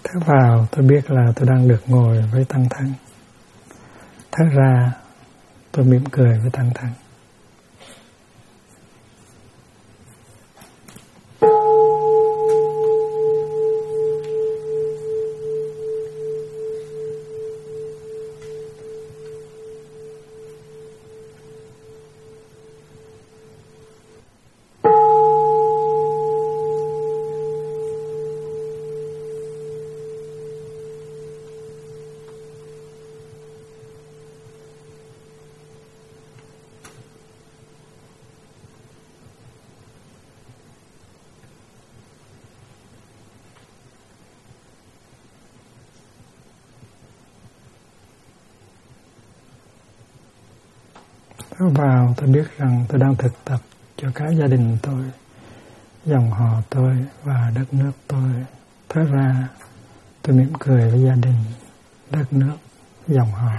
Thở vào tôi biết là tôi đang được ngồi với Tăng Thân. Thở ra tôi mỉm cười với Tăng Thân. Thở vào tôi biết rằng tôi đang thực tập cho cả gia đình tôi, dòng họ tôi và đất nước tôi. Thở ra tôi mỉm cười với gia đình, đất nước, dòng họ.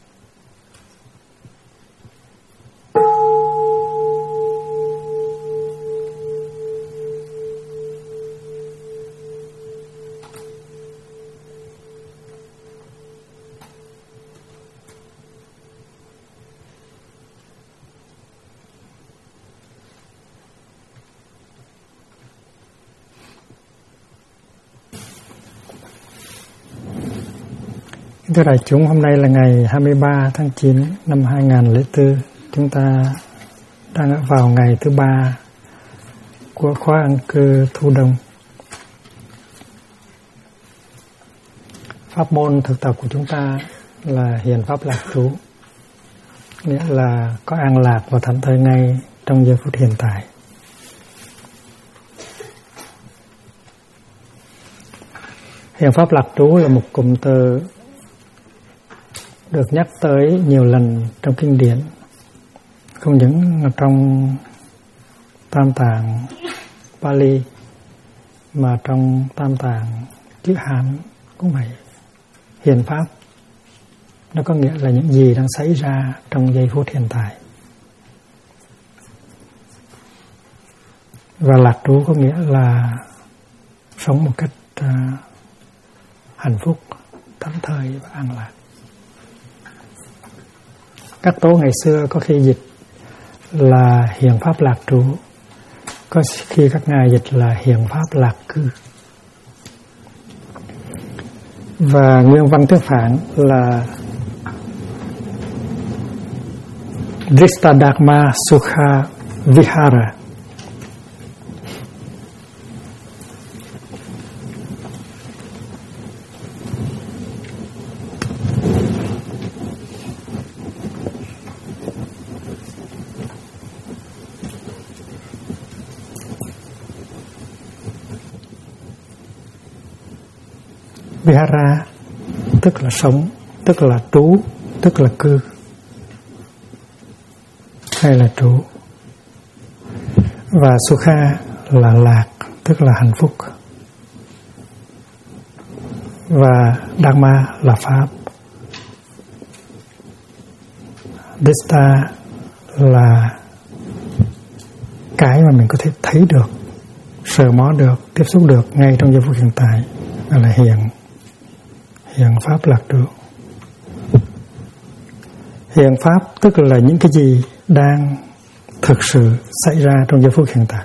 Thưa đại chúng, hôm nay là ngày 23 tháng 9 năm 2004. Chúng ta đang vào ngày thứ 3 của khóa an cư thu đông. Pháp môn thực tập của chúng ta là hiền pháp lạc trú, nghĩa là có an lạc và thảnh thơi ngay trong giây phút hiện tại. Hiền pháp lạc trú là một cụm từ được nhắc tới nhiều lần trong kinh điển, không những trong Tam Tạng Pali mà trong Tam Tạng chữ Hán cũng vậy. Hiền pháp nó có nghĩa là những gì đang xảy ra trong giây phút hiện tại, và lạc trú có nghĩa là sống một cách hạnh phúc, thảnh thơi và an lạc. Các tổ ngày xưa có khi dịch là hiền pháp lạc trú, có khi các ngài dịch là hiền pháp lạc cư. Và nguyên văn tiếng Phạn là Dristadharma Sukha Vihara. Vihara tức là sống, tức là trú, tức là cư, hay là trú. Và Sukha là lạc, tức là hạnh phúc. Và Dharma là pháp. Dista là cái mà mình có thể thấy được, sờ mó được, tiếp xúc được ngay trong giây phút hiện tại, gọi là hiền pháp lạc trú. Hiền pháp tức là những cái gì đang thực sự xảy ra trong giây phút hiện tại,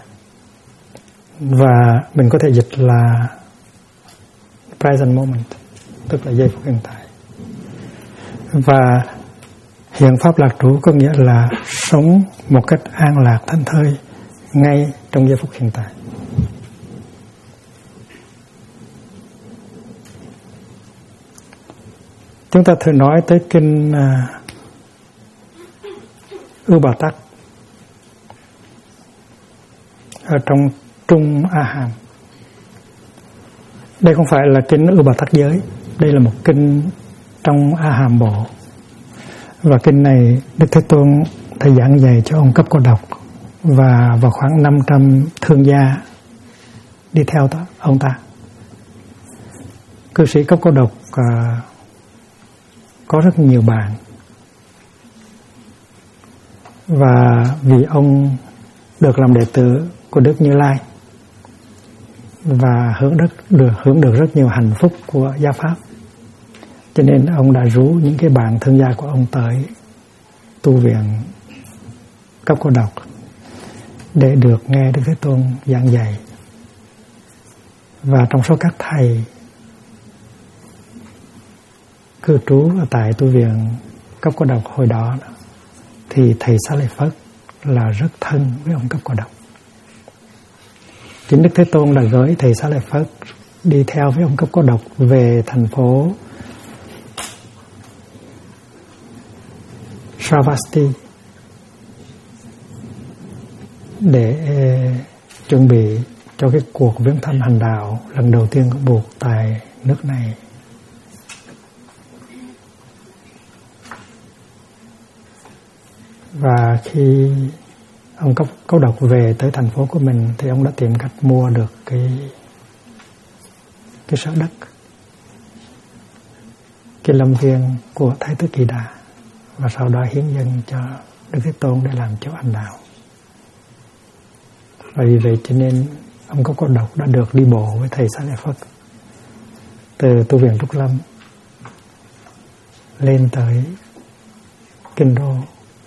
và mình có thể dịch là present moment, tức là giây phút hiện tại. Và hiền pháp lạc trú có nghĩa là sống một cách an lạc thảnh thơi ngay trong giây phút hiện tại. Chúng ta thường nói tới kinh Ưu Bà Tắc ở trong Trung A Hàm. Đây không phải là kinh Ưu Bà Tắc giới, đây là một kinh trong A Hàm Bộ. Và kinh này Đức Thế Tôn thầy giảng dạy cho ông Cấp Cô Độc và vào khoảng 500 thương gia đi theo ông ta. Cư sĩ Cấp Cô Độc có rất nhiều bạn, và vì ông được làm đệ tử của Đức Như Lai và hưởng được rất nhiều hạnh phúc của giáo pháp. Cho nên ông đã rủ những cái bạn thương gia của ông tới tu viện Cấp Cô Độc để được nghe Đức Thế Tôn giảng dạy. Và trong số các thầy cư trú ở tại tu viện Cấp Cô Độc hồi đó thì thầy Xá Lợi Phất là rất thân với ông Cấp Cô Độc. Chính Đức Thế Tôn đã gửi thầy Xá Lợi Phất đi theo với ông Cấp Cô Độc về thành phố Sravasti để chuẩn bị cho cái cuộc viếng thăm hành đạo lần đầu tiên của Bụt tại nước này. Và khi ông Cấp Cô Độc về tới thành phố của mình thì ông đã tìm cách mua được cái sở đất, cái lâm viên của Thái tử Kỳ Đà, và sau đó hiến dâng cho Đức Thế Tôn để làm chỗ hành đạo. Và vì vậy cho nên ông Cấp Cô Độc đã được đi bộ với thầy Xá Lợi Phất từ tu viện Trúc Lâm lên tới kinh đô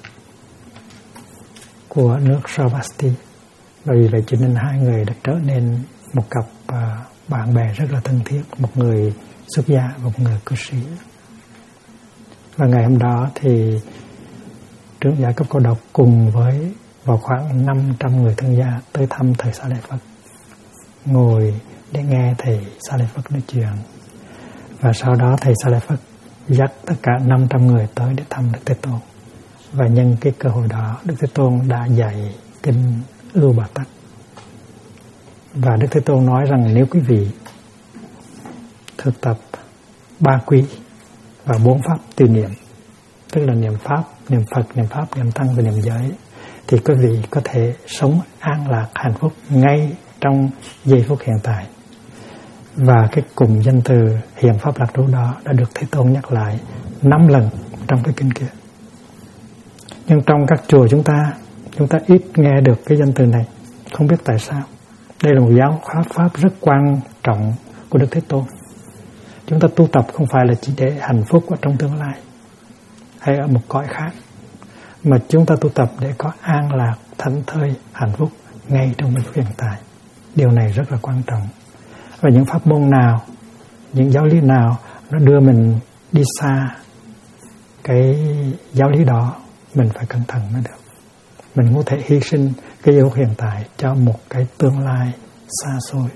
của nước Sravasti. Và vì vậy cho nên hai người đã trở nên một cặp bạn bè rất là thân thiết, một người xuất gia và một người cư sĩ. Và ngày hôm đó thì trưởng giả Cấp Cô Độc cùng với vào khoảng 500 người thân gia tới thăm thầy Xá Lợi Phất, ngồi để nghe thầy Xá Lợi Phất nói chuyện. Và sau đó thầy Xá Lợi Phất dắt tất cả 500 người tới để thăm Đức Thế Tôn. Và nhân cái cơ hội đó, Đức Thế Tôn đã dạy kinh Ưu Bà Tắc. Và Đức Thế Tôn nói rằng nếu quý vị thực tập 3 quy và 4 pháp tùy niệm, tức là niệm Pháp, niệm Phật, niệm Pháp, niệm Tăng và niệm giới, thì quý vị có thể sống an lạc, hạnh phúc ngay trong giây phút hiện tại. Và cái cụm danh từ hiện pháp lạc trú đó đã được Thế Tôn nhắc lại 5 lần trong cái kinh kia. Nhưng trong các chùa chúng ta ít nghe được cái danh từ này, không biết tại sao. Đây là một giáo pháp rất quan trọng của Đức Thế Tôn. Chúng ta tu tập không phải là chỉ để hạnh phúc ở trong tương lai hay ở một cõi khác, mà chúng ta tu tập để có an lạc, thảnh thơi, hạnh phúc ngay trong giây phút hiện tại. Điều này rất là quan trọng. Và những pháp môn nào, những giáo lý nào nó đưa mình đi xa cái giáo lý đó, mình phải cẩn thận mới được. Mình có thể hy sinh cái giây phút hiện tại cho một cái tương lai xa xôi.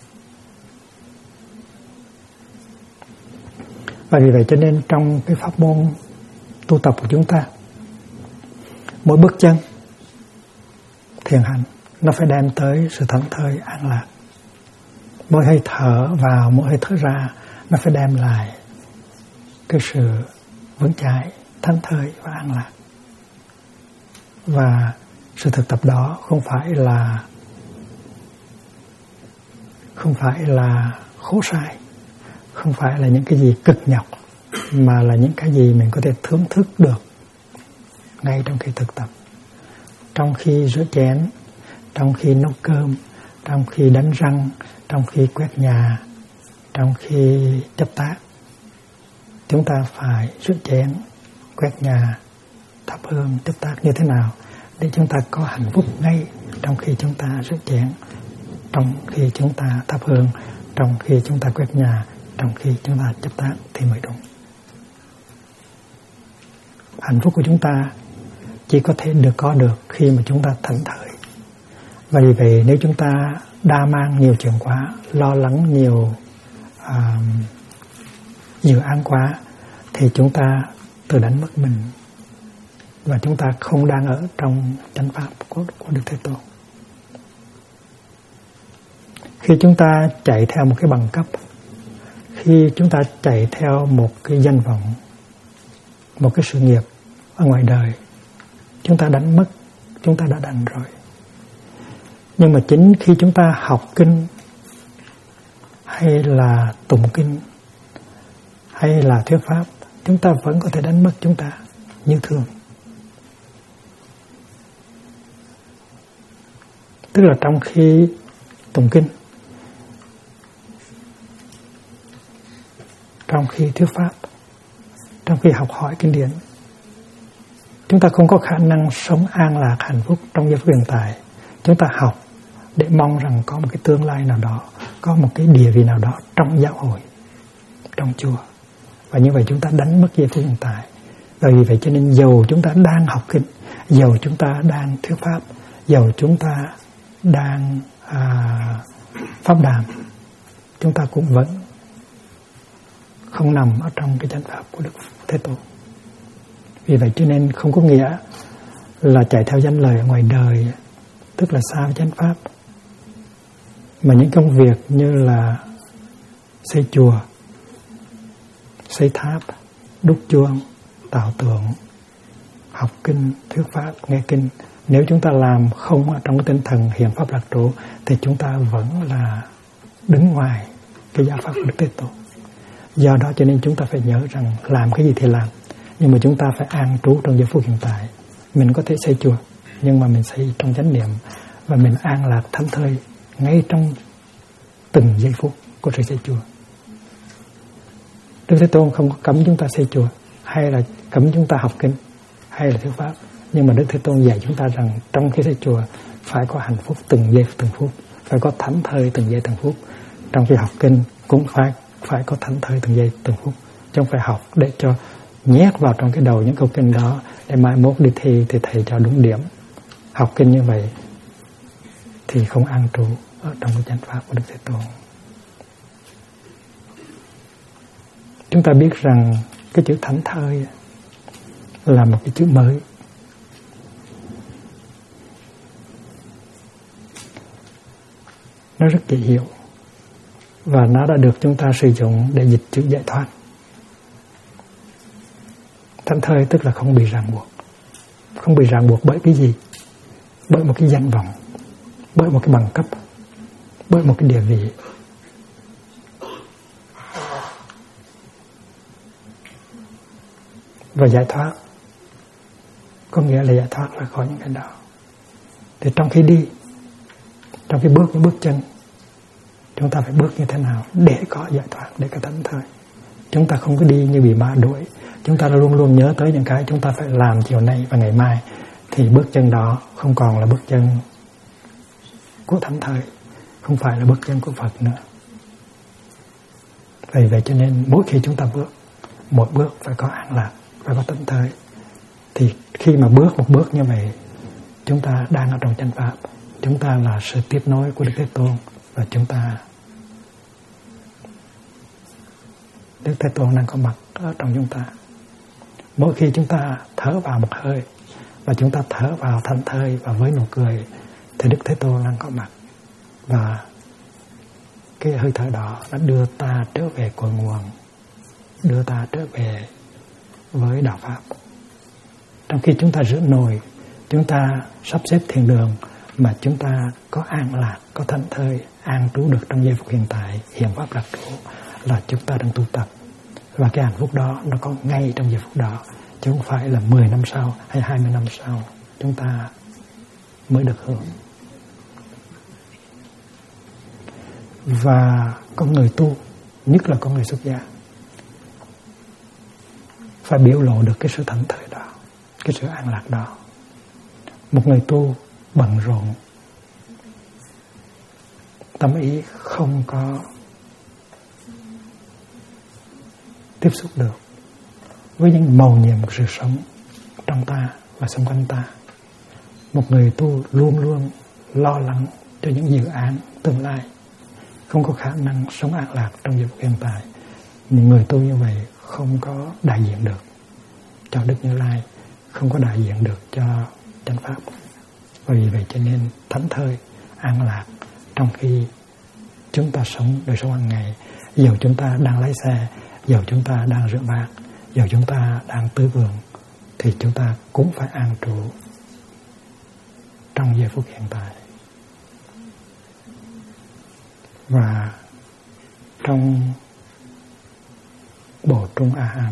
Và vì vậy cho nên trong cái pháp môn tu tập của chúng ta, mỗi bước chân thiền hành nó phải đem tới sự thảnh thơi, an lạc. Mỗi hơi thở vào, mỗi hơi thở ra nó phải đem lại cái sự vững chãi, thảnh thơi và an lạc. Và sự thực tập đó không phải là khổ sai, không phải là những cái gì cực nhọc, mà là những cái gì mình có thể thưởng thức được ngay trong khi thực tập. Trong khi rửa chén, trong khi nấu cơm, trong khi đánh răng, trong khi quét nhà, trong khi chấp tác. Chúng ta phải rửa chén, quét nhà, thắp hương, chấp tác như thế nào để chúng ta có hạnh phúc ngay trong khi chúng ta rửa chén, trong khi chúng ta thắp hương, trong khi chúng ta quét nhà, trong khi chúng ta chấp tác thì mới đúng. Hạnh phúc của chúng ta chỉ có thể có được khi mà chúng ta thảnh thơi. Và vì vậy nếu chúng ta đa mang nhiều chuyện quá, lo lắng nhiều dự án quá, thì chúng ta tự đánh mất mình, và chúng ta không đang ở trong chánh pháp của Đức Thế Tôn. Khi chúng ta chạy theo một cái bằng cấp, khi chúng ta chạy theo một cái danh vọng, một cái sự nghiệp ở ngoài đời, chúng ta đánh mất, chúng ta đã đành rồi. Nhưng mà chính khi chúng ta học kinh, hay là tụng kinh, hay là thuyết pháp, chúng ta vẫn có thể đánh mất chúng ta như thường. Tức là trong khi tụng kinh, trong khi thuyết pháp, trong khi học hỏi kinh điển. Chúng ta không có khả năng sống an lạc hạnh phúc trong giây phút hiện tại. Chúng ta học để mong rằng có một cái tương lai nào đó, có một cái địa vị nào đó trong giáo hội, trong chùa. Và như vậy chúng ta đánh mất giây phút hiện tại. Và vì vậy cho nên dầu chúng ta đang học kinh, dầu chúng ta đang thuyết pháp, dầu chúng ta đang pháp đàm, chúng ta cũng vẫn không nằm ở trong cái chánh pháp của Đức Thế Tôn. Vì vậy cho nên không có nghĩa là chạy theo danh lời ở ngoài đời, tức là xa với chánh pháp. Mà những công việc như là xây chùa, xây tháp, đúc chuông, tạo tượng, học kinh, thuyết pháp, nghe kinh, nếu chúng ta làm không ở trong cái tinh thần hiền pháp lạc trú thì chúng ta vẫn là đứng ngoài cái giáo pháp của Đức Thế Tôn. Do đó cho nên chúng ta phải nhớ rằng làm cái gì thì làm, nhưng mà chúng ta phải an trú trong giây phút hiện tại. Mình có thể xây chùa, nhưng mà mình xây trong chánh niệm, và mình an lạc thảnh thơi ngay trong từng giây phút của sự xây chùa. Đức Thế Tôn không có cấm chúng ta xây chùa, hay là cấm chúng ta học kinh, hay là thuyết pháp. Nhưng mà Đức Thế Tôn dạy chúng ta rằng trong khi xây chùa phải có hạnh phúc từng giây từng phút, phải có thảnh thơi từng giây từng phút. Trong khi học kinh cũng phải có thảnh thơi từng giây từng phút, chứ không phải học để cho nhét vào trong cái đầu những câu kinh đó để mai mốt đi thi thì thầy cho đúng điểm. Học kinh như vậy thì không an trú ở trong cái chánh pháp của Đức Thế Tôn. Chúng ta biết rằng cái chữ thảnh thơi là một cái chữ mới. Nó rất dễ hiểu, và nó đã được chúng ta sử dụng để dịch chữ giải thoát. Thảnh thơi tức là không bị ràng buộc. Không bị ràng buộc bởi cái gì? Bởi một cái danh vọng, bởi một cái bằng cấp, bởi một cái địa vị. Và giải thoát có nghĩa là giải thoát ra khỏi những cái đó. Thì trong khi đi, trong khi bước những bước chân, chúng ta phải bước như thế nào để có giải thoát, để có thảnh thơi. Chúng ta không có đi như bị ma đuổi. Chúng ta luôn luôn nhớ tới những cái chúng ta phải làm chiều nay và ngày mai. Thì bước chân đó không còn là bước chân của thảnh thơi, không phải là bước chân của Phật nữa. Vì vậy cho nên mỗi khi chúng ta bước, một bước phải có an lạc, phải có thảnh thơi. Thì khi mà bước một bước như vậy, chúng ta đang ở trong chánh pháp. Chúng ta là sự tiếp nối của Đức Thế Tôn, và chúng ta, Đức Thế Tôn đang có mặt ở trong chúng ta. Mỗi khi chúng ta thở vào một hơi và chúng ta thở vào thảnh thơi và với nụ cười thì Đức Thế Tôn đang có mặt, và cái hơi thở đó đã đưa ta trở về cội nguồn, đưa ta trở về với đạo pháp. Trong khi chúng ta rửa nồi, chúng ta sắp xếp thiền đường, mà chúng ta có an lạc, có thảnh thơi, an trú được trong giây phút hiện tại, hiện pháp lạc trú, là chúng ta đang tu tập. Và cái hạnh phúc đó nó có ngay trong giây phút đó, chứ không phải là 10 năm sau hay 20 năm sau chúng ta mới được hưởng. Và con người tu, nhất là con người xuất gia, phải biểu lộ được cái sự thảnh thơi đó, cái sự an lạc đó. Một người tu bận rộn, tâm ý không có tiếp xúc được với những mầu nhiệm của sự sống trong ta và xung quanh ta. Một người tu luôn luôn lo lắng cho những dự án tương lai, không có khả năng sống an lạc trong giây phút hiện tại. Những người tu như vậy không có đại diện được cho Đức Như Lai, không có đại diện được cho chánh pháp. Và vì vậy cho nên thảnh thơi, an lạc trong khi chúng ta sống đời sống hàng ngày, dầu chúng ta đang lái xe, dầu chúng ta đang rửa bát, dầu chúng ta đang tưới vườn, thì chúng ta cũng phải an trú trong giây phút hiện tại. Và trong Bộ Trung A Hàm,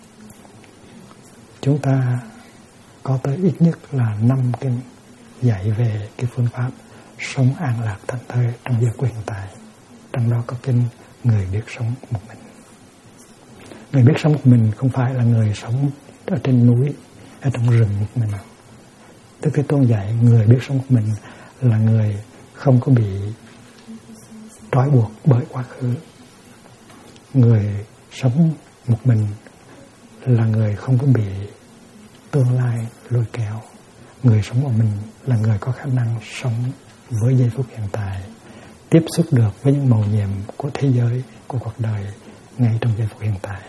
chúng ta có tới ít nhất là 5 kinh dạy về cái phương pháp sống an lạc thảnh thơi trong giây phút hiện tại. Trong đó có kinh Người biết sống một mình. Người biết sống một mình không phải là người sống ở trên núi, ở trong rừng một mình. Đức Thế Tôn dạy người biết sống một mình là người không có bị trói buộc bởi quá khứ. Người sống một mình là người không có bị tương lai lôi kéo. Người sống một mình là người có khả năng sống với giây phút hiện tại, tiếp xúc được với những mầu nhiệm của thế giới, của cuộc đời ngay trong giây phút hiện tại.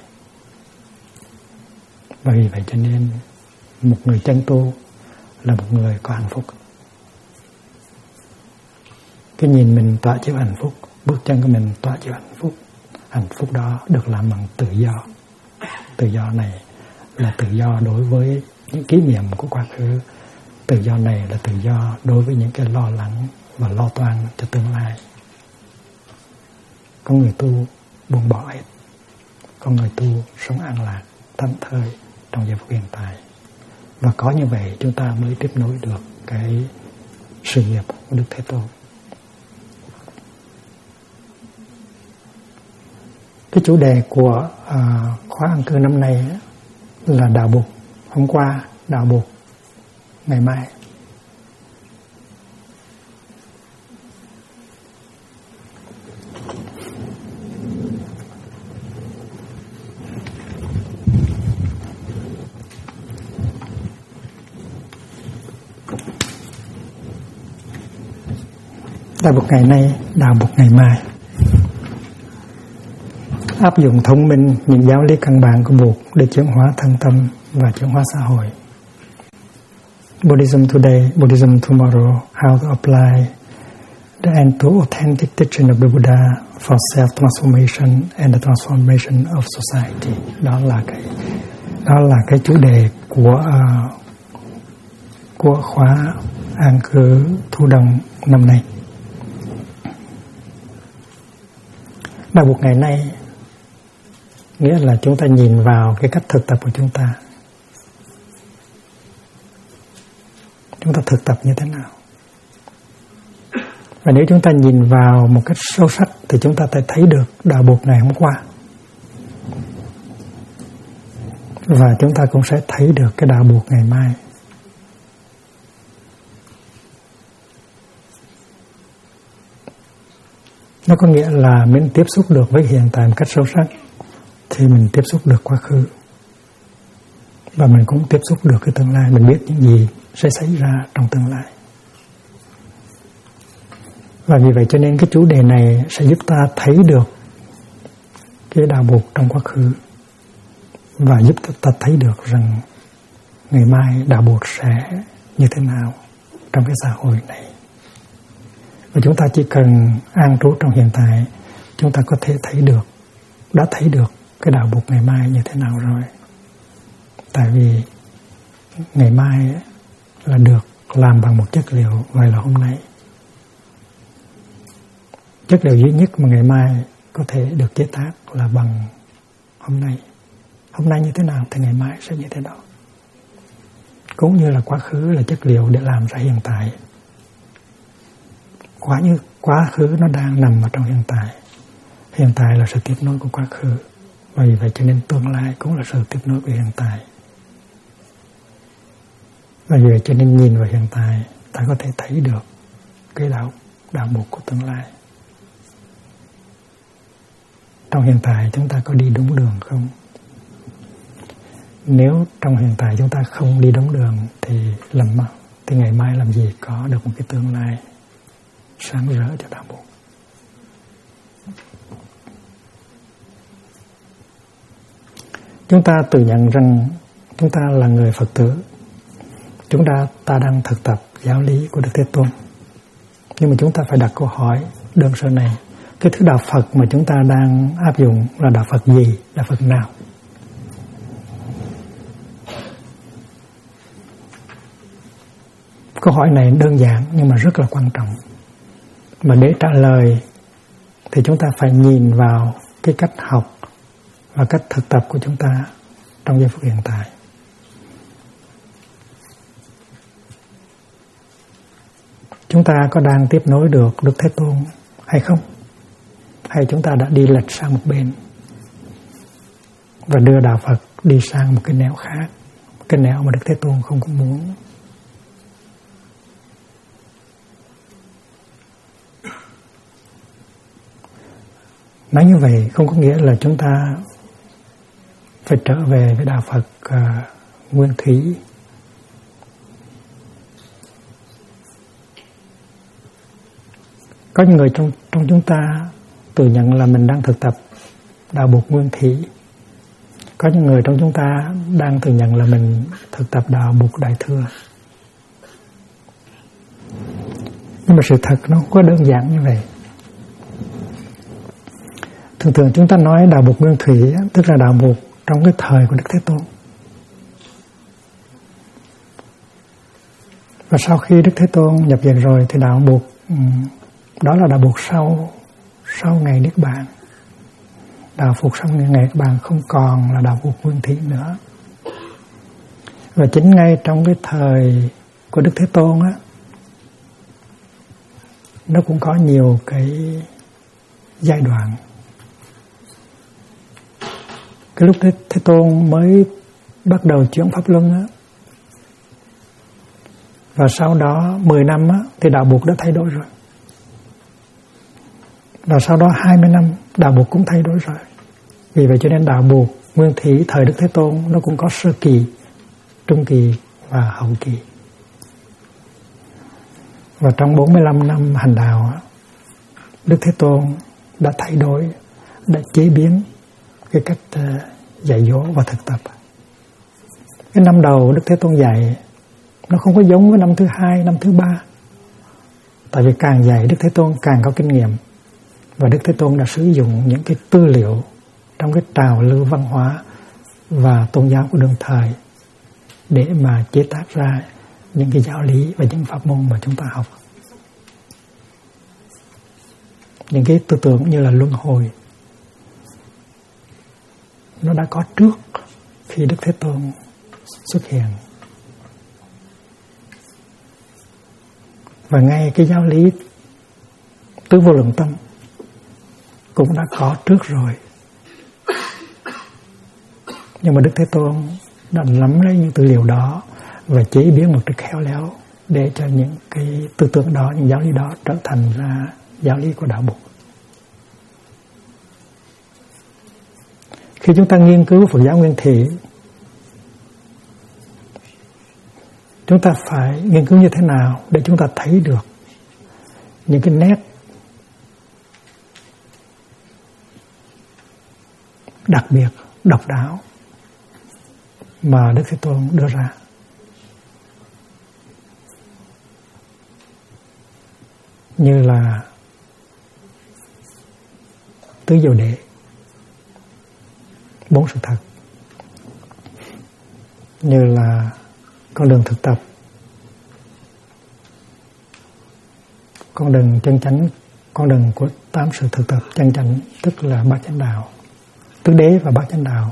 Và vì vậy cho nên một người chân tu là một người có hạnh phúc. Cái nhìn mình tỏa chiếu hạnh phúc, bước chân của mình tỏa chiếu hạnh phúc. Hạnh phúc đó được làm bằng tự do. Tự do này là tự do đối với những kỷ niệm của quá khứ. Tự do này là tự do đối với những cái lo lắng và lo toan cho tương lai. Có người tu buông bỏ hết. Có người tu sống an lạc, thảnh thơi trong giây phút hiện tại. Và có như vậy chúng ta mới tiếp nối được cái sự nghiệp của Đức Thế Tôn. Cái chủ đề của khóa an cư năm nay là đạo buộc hôm qua, đạo buộc ngày mai. Đạo buộc ngày nay, đạo buộc ngày mai. Áp dụng thông minh những giáo lý căn bản của buộc để chuyển hóa thân tâm và chuyển hóa xã hội. Buddhism today, Buddhism tomorrow, how to apply the authentic teaching of the Buddha for self-transformation and the transformation of society. Đó là cái chủ đề của khóa an cư thu đông năm nay. Đạo buộc ngày nay nghĩa là chúng ta nhìn vào cái cách thực tập của chúng ta. Chúng ta thực tập như thế nào? Và nếu chúng ta nhìn vào một cách sâu sắc thì chúng ta sẽ thấy được đạo buộc ngày hôm qua. Và chúng ta cũng sẽ thấy được cái đạo buộc ngày mai. Nó có nghĩa là mình tiếp xúc được với hiện tại một cách sâu sắc thì mình tiếp xúc được quá khứ. Và mình cũng tiếp xúc được cái tương lai. Mình biết những gì sẽ xảy ra trong tương lai. Và vì vậy cho nên cái chủ đề này sẽ giúp ta thấy được cái đạo buộc trong quá khứ. Và giúp ta thấy được rằng ngày mai đạo buộc sẽ như thế nào trong cái xã hội này. Và chúng ta chỉ cần an trú trong hiện tại, chúng ta có thể đã thấy được cái đạo buộc ngày mai như thế nào rồi. Tại vì ngày mai là được làm bằng một chất liệu gọi là hôm nay. Chất liệu duy nhất mà ngày mai có thể được chế tác là bằng hôm nay. Hôm nay như thế nào thì ngày mai sẽ như thế đó. Cũng như là quá khứ là chất liệu để làm ra hiện tại. Quá khứ nó đang nằm ở trong hiện tại. Hiện tại là sự tiếp nối của quá khứ. Và vì vậy cho nên tương lai cũng là sự tiếp nối của hiện tại. Và vì vậy cho nên nhìn vào hiện tại, ta có thể thấy được cái đạo buộc của tương lai. Trong hiện tại chúng ta có đi đúng đường không? Nếu trong hiện tại chúng ta không đi đúng đường thì ngày mai làm gì có được một cái tương lai sáng rỡ cho đạo buộc. Chúng ta tự nhận rằng chúng ta là người Phật tử. Ta đang thực tập giáo lý của Đức Thế Tôn. Nhưng mà chúng ta phải đặt câu hỏi đơn sơ này. Cái thứ đạo Phật mà chúng ta đang áp dụng là đạo Phật gì? Đạo Phật nào? Câu hỏi này đơn giản nhưng mà rất là quan trọng. Mà để trả lời thì chúng ta phải nhìn vào cái cách học và cách thực tập của chúng ta trong giây phút hiện tại. Chúng ta có đang tiếp nối được Đức Thế Tôn hay không? Hay chúng ta đã đi lệch sang một bên? và đưa đạo Phật đi sang một cái nẻo khác, cái nẻo mà Đức Thế Tôn không có muốn. Nói như vậy không có nghĩa là chúng ta phải trở về với đạo Phật nguyên thủy. Có những người trong chúng ta tự nhận là mình đang thực tập đạo Bụt nguyên thủy. Có những người trong chúng ta đang tự nhận là mình thực tập đạo Bụt Đại Thừa. Nhưng mà sự thật nó không có đơn giản như vậy. Thường chúng ta nói đạo Bụt nguyên thủy, tức là đạo Bụt trong cái thời của Đức Thế Tôn. Và sau khi Đức Thế Tôn nhập viện rồi thì đạo Bụt, đó là đạo Bụt sau ngày Niết Bàn. Đạo Phật sau ngày Niết Bàn không còn là đạo Bụt nguyên thủy nữa. Và chính ngay trong cái thời của Đức Thế Tôn á, nó cũng có nhiều cái giai đoạn. Cái lúc Thế Tôn mới bắt đầu chuyển Pháp Luân á, và sau đó 10 năm á, thì đạo Bụt đã thay đổi rồi. Và sau đó 20 năm đạo Bụt cũng thay đổi rồi. Vì vậy cho nên đạo Bụt nguyên thủy thời Đức Thế Tôn nó cũng có sơ kỳ, trung kỳ và hậu kỳ. Và trong 45 năm hành đạo, Đức Thế Tôn đã thay đổi, đã chế biến cái cách dạy dỗ và thực tập. Cái năm đầu Đức Thế Tôn dạy nó không có giống với năm thứ 2, năm thứ 3. Tại vì càng dạy Đức Thế Tôn càng có kinh nghiệm. Và Đức Thế Tôn đã sử dụng những cái tư liệu trong cái trào lưu văn hóa và tôn giáo của đương thời để mà chế tác ra những cái giáo lý và những pháp môn mà chúng ta học. Những cái tư tưởng như là luân hồi nó đã có trước khi Đức Thế Tôn xuất hiện. Và ngay cái giáo lý tứ vô lượng tâm cũng đã có trước rồi. Nhưng mà Đức Thế Tôn đã nắm lấy những tư liệu đó và chế biến một cách khéo léo để cho những cái tư tưởng đó, những giáo lý đó trở thành ra giáo lý của đạo Bụt. Khi chúng ta nghiên cứu Phật giáo nguyên thủy, chúng ta phải nghiên cứu như thế nào để chúng ta thấy được những cái nét đặc biệt, độc đáo mà Đức Thế Tôn đưa ra. Như là tứ diệu đế, 4 sự thật, như là con đường thực tập, con đường chân chánh, con đường của 8 sự thực tập chân chánh, tức là bát chánh đạo, tứ đế và bát chánh đạo.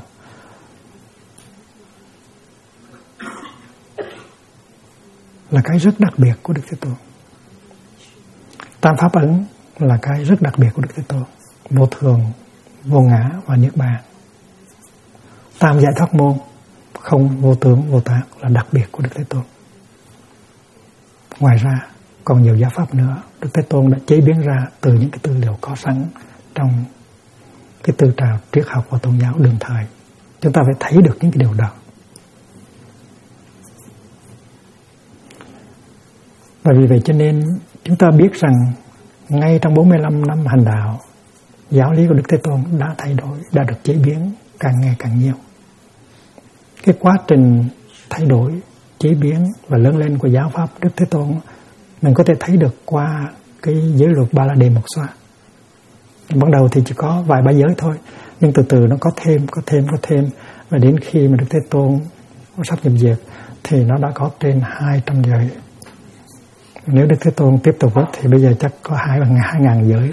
Là cái rất đặc biệt của Đức Thế Tôn. Tam pháp ấn là cái rất đặc biệt của Đức Thế Tôn, vô thường, vô ngã và niết bàn. Tam giải thoát môn, không, vô tướng, vô tác là đặc biệt của Đức Thế Tôn. Ngoài ra còn nhiều giáo pháp nữa Đức Thế Tôn đã chế biến ra từ những cái tư liệu có sẵn trong cái tư trào triết học và tôn giáo đương thời. Chúng ta phải thấy được những cái điều đó. Và vì vậy cho nên chúng ta biết rằng ngay trong 45 năm hành đạo, giáo lý của Đức Thế Tôn đã thay đổi, đã được chế biến càng ngày càng nhiều. Cái quá trình thay đổi, chế biến và lớn lên của giáo pháp Đức Thế Tôn mình có thể thấy được qua cái giới luật Ba La Đề Mộc Xoa. Ban đầu thì chỉ có vài ba giới thôi, nhưng từ từ nó có thêm, và đến khi mà Đức Thế Tôn sắp nhập diệt thì nó đã có trên 200 giới. Nếu Đức Thế Tôn tiếp tục thì bây giờ chắc có 2.000 giới.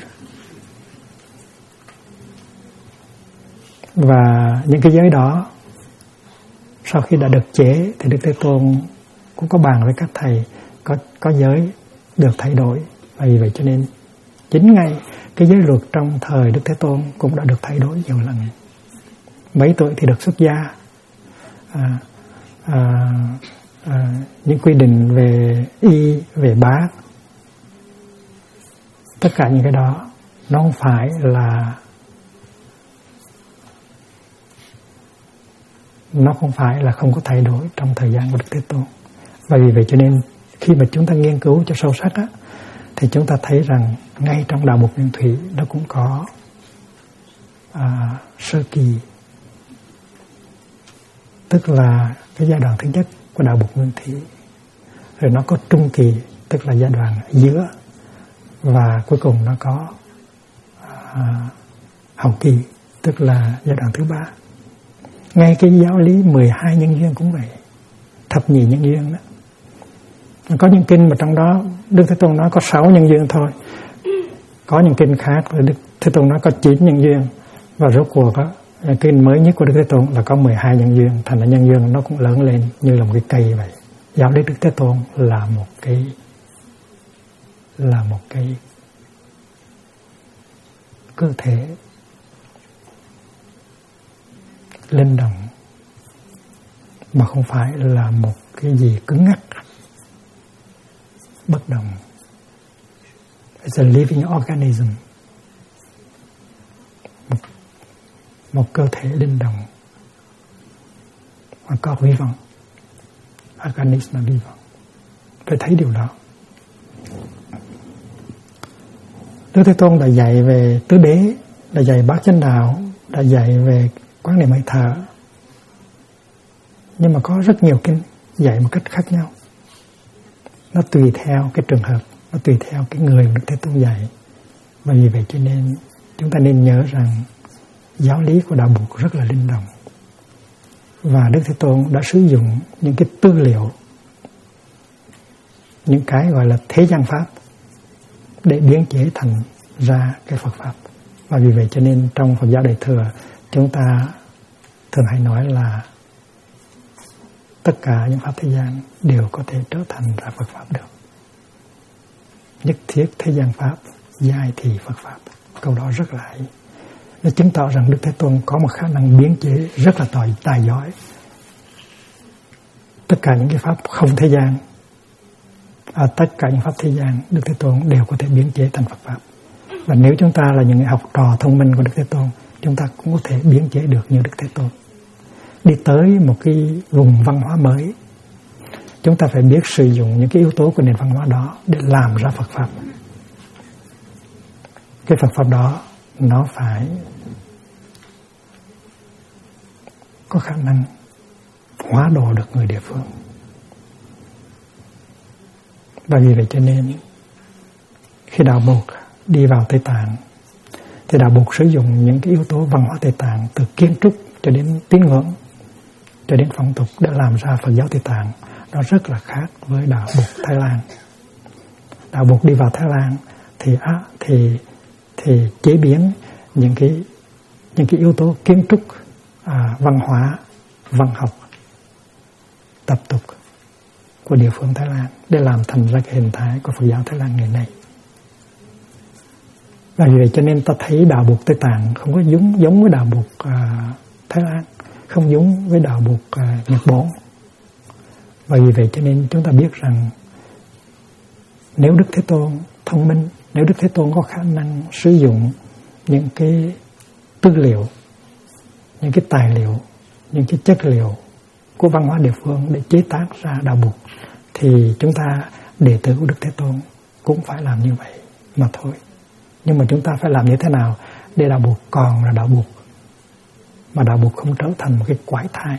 Và những cái giới đó sau khi đã được chế thì Đức Thế Tôn cũng có bàn với các thầy, có giới được thay đổi. Và vì vậy cho nên chính ngay cái giới luật trong thời Đức Thế Tôn cũng đã được thay đổi nhiều lần. mấy tuổi thì được xuất gia, những quy định về y, về bát, tất cả những cái đó nó không phải là không có thay đổi trong thời gian của Đức Thế Tôn. Và vì vậy cho nên khi mà chúng ta nghiên cứu cho sâu sắc á, thì chúng ta thấy rằng ngay trong đạo Bụt Nguyên Thủy nó cũng có sơ kỳ, tức là cái giai đoạn thứ nhất của đạo Bụt Nguyên Thủy, rồi nó có trung kỳ, tức là giai đoạn giữa, và cuối cùng nó có hậu kỳ, tức là giai đoạn thứ 3. Ngay cái giáo lý 12 nhân duyên cũng vậy, thập nhị nhân duyên đó. Có những kinh mà trong đó Đức Thế Tôn nói có 6 nhân duyên thôi, có những kinh khác là Đức Thế Tôn nói có 9 nhân duyên, và rốt cuộc đó, kinh mới nhất của Đức Thế Tôn là có 12 nhân duyên. Thành ra nhân duyên nó cũng lớn lên như là một cái cây vậy. Giáo lý Đức Thế Tôn là một cái cơ thể linh động, mà không phải là một cái gì cứng ngắc bất động. It's a living organism, một cơ thể linh động, một corps vivant, organisme vivant. Phải thấy điều đó. Đức Thế Tôn đã dạy về tứ đế, đã dạy bát chánh đạo, đã dạy về quán niệm hơi thở, nhưng mà có rất nhiều kinh dạy một cách khác nhau. Nó tùy theo cái trường hợp, nó tùy theo cái người mà Đức Thế Tôn dạy. Và vì vậy cho nên chúng ta nên nhớ rằng giáo lý của đạo Bụt rất là linh động, và Đức Thế Tôn đã sử dụng những cái tư liệu, những cái gọi là thế gian pháp để biến chế thành ra cái Phật pháp. Và vì vậy cho nên trong Phật giáo Đại Thừa chúng ta thường hay nói là tất cả những pháp thế gian đều có thể trở thành ra Phật pháp được. Nhất thiết thế gian pháp, giai thì Phật pháp. Câu đó rất là hay. Nó chứng tỏ rằng Đức Thế Tôn có một khả năng biến chế rất là tài giỏi. Tất cả những cái pháp không thế gian, tất cả những pháp thế gian Đức Thế Tôn đều có thể biến chế thành Phật pháp. Và nếu chúng ta là những người học trò thông minh của Đức Thế Tôn, chúng ta cũng có thể biến chế được như Đức Thế Tôn. Đi tới một cái vùng văn hóa mới, chúng ta phải biết sử dụng những cái yếu tố của nền văn hóa đó để làm ra Phật pháp. Cái Phật pháp đó nó phải có khả năng hóa độ được người địa phương. Và vì vậy cho nên khi đạo Bụt đi vào Tây Tạng thì đạo Bụt sử dụng những cái yếu tố văn hóa Tây Tạng, từ kiến trúc cho đến tín ngưỡng cho đến phong tục để làm ra Phật giáo Tây Tạng. Nó rất là khác với đạo Bụt Thái Lan. Đạo Bụt đi vào Thái Lan thì chế biến những cái yếu tố kiến trúc, văn hóa, văn học, tập tục của địa phương Thái Lan để làm thành ra cái hình thái của Phật giáo Thái Lan ngày nay. Và vì vậy cho nên ta thấy đạo Bụt Tây Tạng không có giống với đạo Bụt Thái Lan, không giống với đạo Bụt Nhật Bản. Và vì vậy cho nên chúng ta biết rằng nếu Đức Thế Tôn thông minh, nếu Đức Thế Tôn có khả năng sử dụng những cái tư liệu, những cái tài liệu, những cái chất liệu của văn hóa địa phương để chế tác ra đạo Bụt, thì chúng ta đệ tử của Đức Thế Tôn cũng phải làm như vậy mà thôi. Nhưng mà chúng ta phải làm như thế nào để đạo Bụt còn là đạo Bụt, mà đạo Bụt không trở thành một cái quái thai,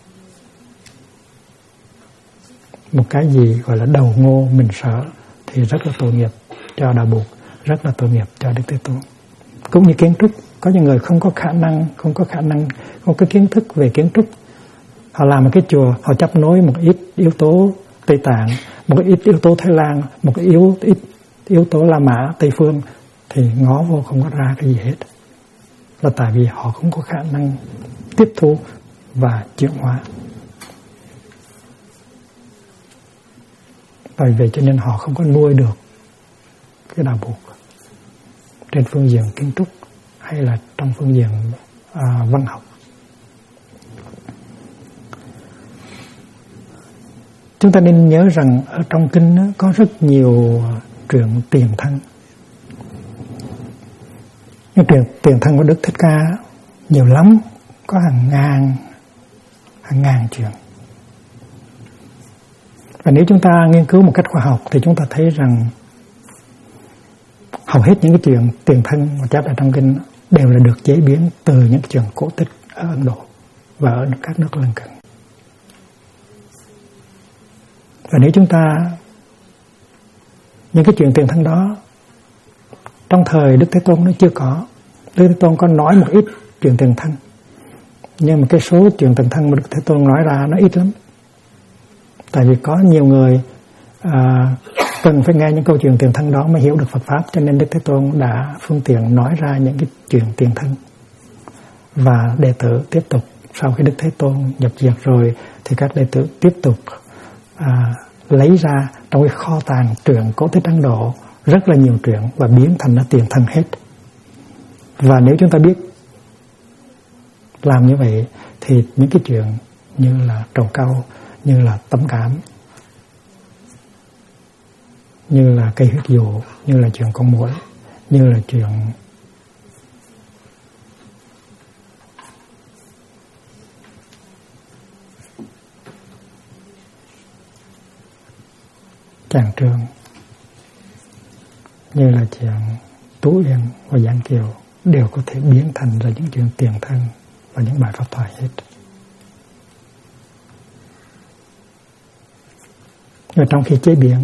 một cái gì gọi là đầu ngô mình sợ, thì rất là tội nghiệp cho đạo Bụt, rất là tội nghiệp cho Đức Thế Tôn. Cũng như kiến trúc, có những người không có khả năng, không có kiến thức về kiến trúc. Họ làm một cái chùa, họ chấp nối một ít yếu tố Tây Tạng, một ít yếu tố Thái Lan, một cái ít yếu tố La Mã, Tây Phương, thì ngó vô không có ra cái gì hết. Là tại vì họ không có khả năng tiếp thu và chuyển hóa. Bởi vậy cho nên họ không có nuôi được cái đạo Bụt trên phương diện kiến trúc hay là trong phương diện văn học. Chúng ta nên nhớ rằng ở trong kinh có rất nhiều truyện tiền thân. Những truyện tiền thân của Đức Thích Ca nhiều lắm, có hàng ngàn chuyện. Và nếu chúng ta nghiên cứu một cách khoa học thì chúng ta thấy rằng hầu hết những cái chuyện tiền thân mà chép ở trong kinh đều là được chế biến từ những chuyện cổ tích ở Ấn Độ và ở các nước lân cận. Và nếu chúng ta những cái chuyện tiền thân đó trong thời Đức Thế Tôn nó chưa có. Đức Thế Tôn có nói một ít chuyện tiền thân, nhưng mà cái số chuyện tiền thân mà Đức Thế Tôn nói ra nó ít lắm. Tại vì có nhiều người cần phải nghe những câu chuyện tiền thân đó mới hiểu được Phật Pháp, cho nên Đức Thế Tôn đã phương tiện nói ra những cái chuyện tiền thân. Và đệ tử tiếp tục, sau khi Đức Thế Tôn nhập diệt rồi thì các đệ tử tiếp tục lấy ra trong cái kho tàng truyện cổ tích Ấn Độ rất là nhiều truyện và biến thành nó tiền thân hết. Và nếu chúng ta biết làm như vậy thì những cái chuyện như là trầu cau, như là tấm cảm, như là cây huyết dụ, như là chuyện con muỗi, như là chuyện Tràng Trương, như là chuyện Tú Uyên và Giảng Kiều đều có thể biến thành ra những chuyện tiền thân và những bài pháp thoại hết. Và trong khi chế biến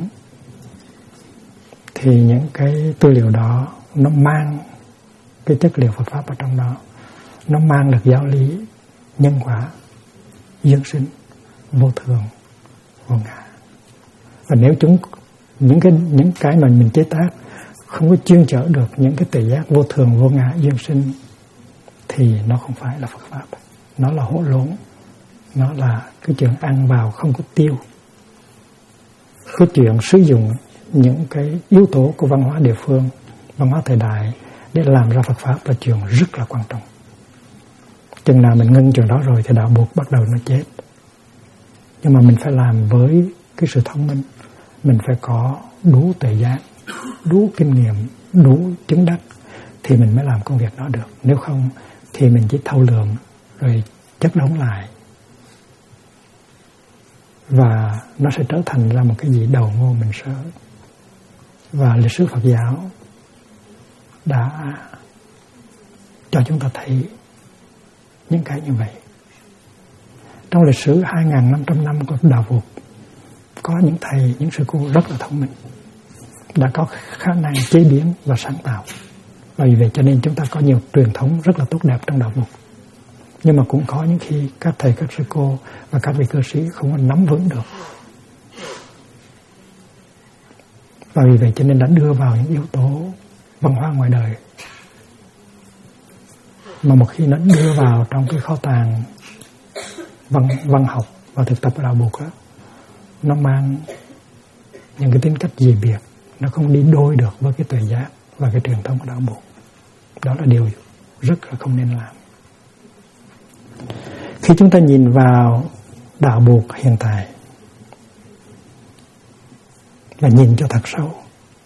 thì những cái tư liệu đó nó mang cái chất liệu Phật Pháp ở trong đó, nó mang được giáo lý nhân quả, duyên sinh, vô thường, vô ngã. Và nếu những cái mà mình chế tác không có chuyên chở được những cái tự giác vô thường, vô ngã, duyên sinh thì nó không phải là Phật Pháp. Nó là hỗn lốn, nó là cái chuyện ăn vào không có tiêu. Cái chuyện sử dụng những cái yếu tố của văn hóa địa phương, văn hóa thời đại để làm ra Phật Pháp là chuyện rất là quan trọng. Chừng nào mình ngưng chuyện đó rồi thì đạo buộc bắt đầu nó chết. Nhưng mà mình phải làm với cái sự thông minh, mình phải có đủ tuệ giác, đủ kinh nghiệm, đủ chứng đắc thì mình mới làm công việc đó được. Nếu không thì mình chỉ thâu lượm rồi chất đống lại và nó sẽ trở thành ra một cái gì đầu ngô mình sớ. Và lịch sử Phật giáo đã cho chúng ta thấy những cái như vậy. Trong lịch sử 2.500 năm của đạo Phật có những thầy, những sư cô rất là thông minh, đã có khả năng chế biến và sáng tạo. Và vì vậy cho nên chúng ta có nhiều truyền thống rất là tốt đẹp trong đạo Phật. Nhưng mà cũng có những khi các thầy, các sư cô và các vị cư sĩ không có nắm vững được. Và vì vậy cho nên đã đưa vào những yếu tố văn hóa ngoài đời. Mà một khi nó đưa vào trong cái kho tàng văn học và thực tập ở đạo Phật đó, nó mang những cái tính cách dị biệt, nó không đi đôi được với cái tuệ giác và cái truyền thống của đạo Phật. Đó là điều rất là không nên làm. Khi chúng ta nhìn vào đạo Phật hiện tại và nhìn cho thật sâu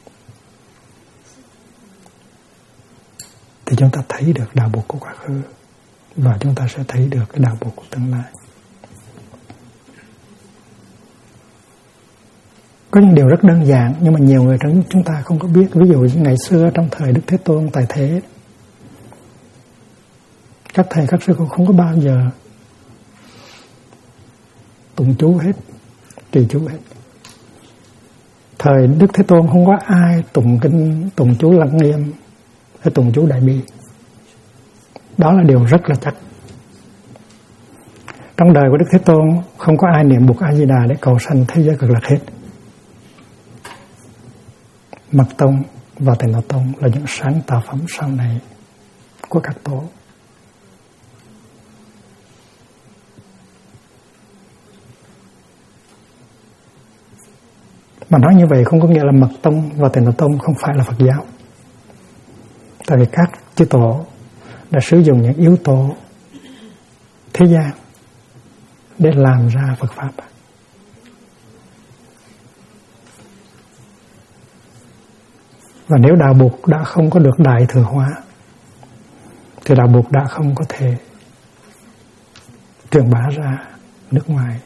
thì chúng ta thấy được đạo Phật của quá khứ và chúng ta sẽ thấy được cái đạo Phật của tương lai. Có những điều rất đơn giản nhưng mà nhiều người trong chúng ta không có biết. Ví dụ như ngày xưa trong thời Đức Thế Tôn tại thế, các thầy các sư cô không có bao giờ tụng chú hết, trì chú hết. Thời Đức Thế Tôn không có ai tụng chú Lăng Nghiêm hay tụng chú Đại Bi. Đó là điều rất là chắc. Trong đời của Đức Thế Tôn không có ai niệm Bụt A Di Đà để cầu sanh thế giới cực lạc hết. Mật Tông và Tịnh Độ Tông là những sáng tạo phẩm sau này của các tổ. Mà nói như vậy không có nghĩa là Mật Tông và Tịnh Độ Tông không phải là Phật giáo. Tại vì các chư tổ đã sử dụng những yếu tố thế gian để làm ra Phật Pháp. Và nếu đạo Bụt đã không có được đại thừa hóa thì đạo Bụt đã không có thể truyền bá ra nước ngoài.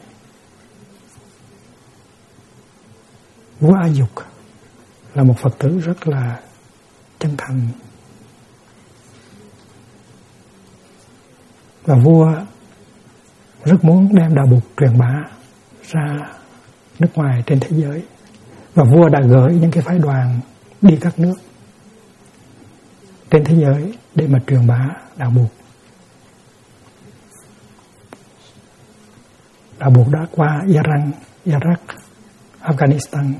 Vua A Dục là một Phật tử rất là chân thành, và vua rất muốn đem đạo Bụt truyền bá ra nước ngoài trên thế giới. Và vua đã gửi những cái phái đoàn đi các nước trên thế giới để mà truyền bá đạo Bụt. Đạo Bụt đã qua Iran, Iraq, Afghanistan,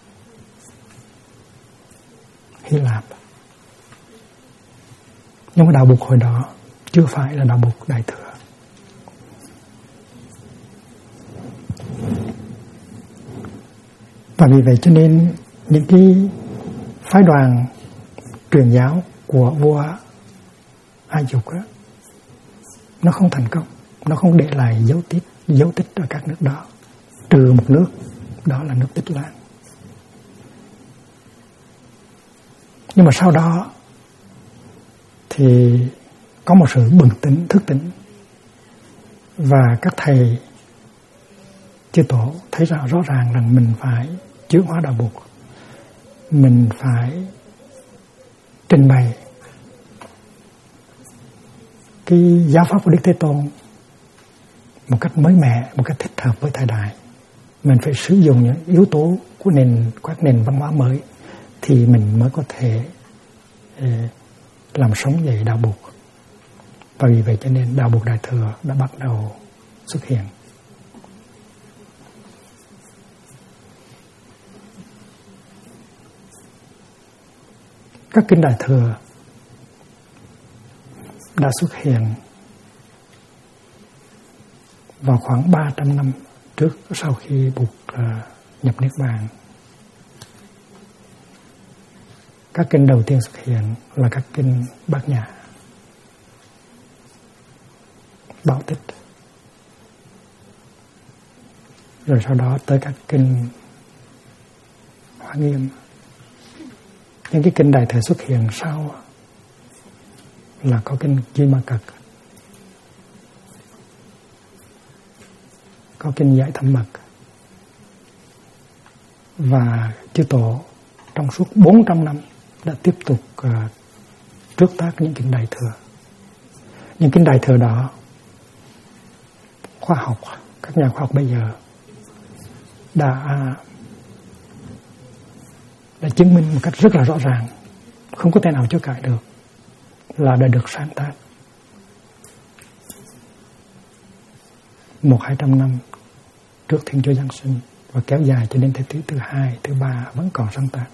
Hy Lạp. Nhưng mà đạo Bụt hồi đó chưa phải là đạo Bụt đại thừa. Và vì vậy cho nên những cái phái đoàn truyền giáo của vua A Dục á, nó không thành công, nó không để lại dấu tích ở các nước đó, trừ một nước, đó là nước Tích Lan. Nhưng mà sau đó thì có một sự bừng tỉnh, thức tỉnh, và các thầy chư tổ thấy rõ ràng rằng mình phải chuyển hóa đạo Bụt, mình phải trình bày cái giáo pháp của Đức Thế Tôn một cách mới mẻ, một cách thích hợp với thời đại. Mình phải sử dụng những yếu tố của các nền văn hóa mới thì mình mới có thể làm sống dậy đạo Bụt. Và vì vậy cho nên đạo Bụt đại thừa đã bắt đầu xuất hiện. Các kinh đại thừa đã xuất hiện vào khoảng 300 năm trước, sau khi Bụt nhập Niết Bàn. Các kinh đầu tiên xuất hiện là các kinh Bát Nhã, Bảo Tích, rồi sau đó tới các kinh Hoa Nghiêm. Những cái kinh đại thừa xuất hiện sau là có kinh Duy Ma Cật, có kinh Giải Thâm Mật, và chư tổ trong suốt 400 năm đã tiếp tục trước tác những kinh đại thừa. Những kinh đại thừa đó, khoa học, các nhà khoa học bây giờ đã chứng minh một cách rất là rõ ràng, không có thể nào chối cãi được, là đã được sáng tác 100-200 năm trước Thiên Chúa Giáng sinh, và kéo dài cho đến thế kỷ thứ 2, thứ 3 vẫn còn sáng tác.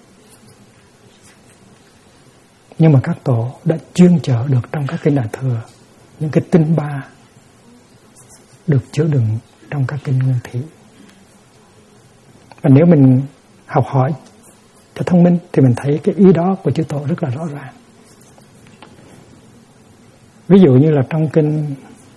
Nhưng mà các tổ đã chuyên chở được trong các kinh đại thừa những cái tinh ba được chứa đựng trong các kinh nguyên thủy. Và nếu mình học hỏi cho thông minh thì mình thấy cái ý đó của chư tổ rất là rõ ràng. Ví dụ như là trong kinh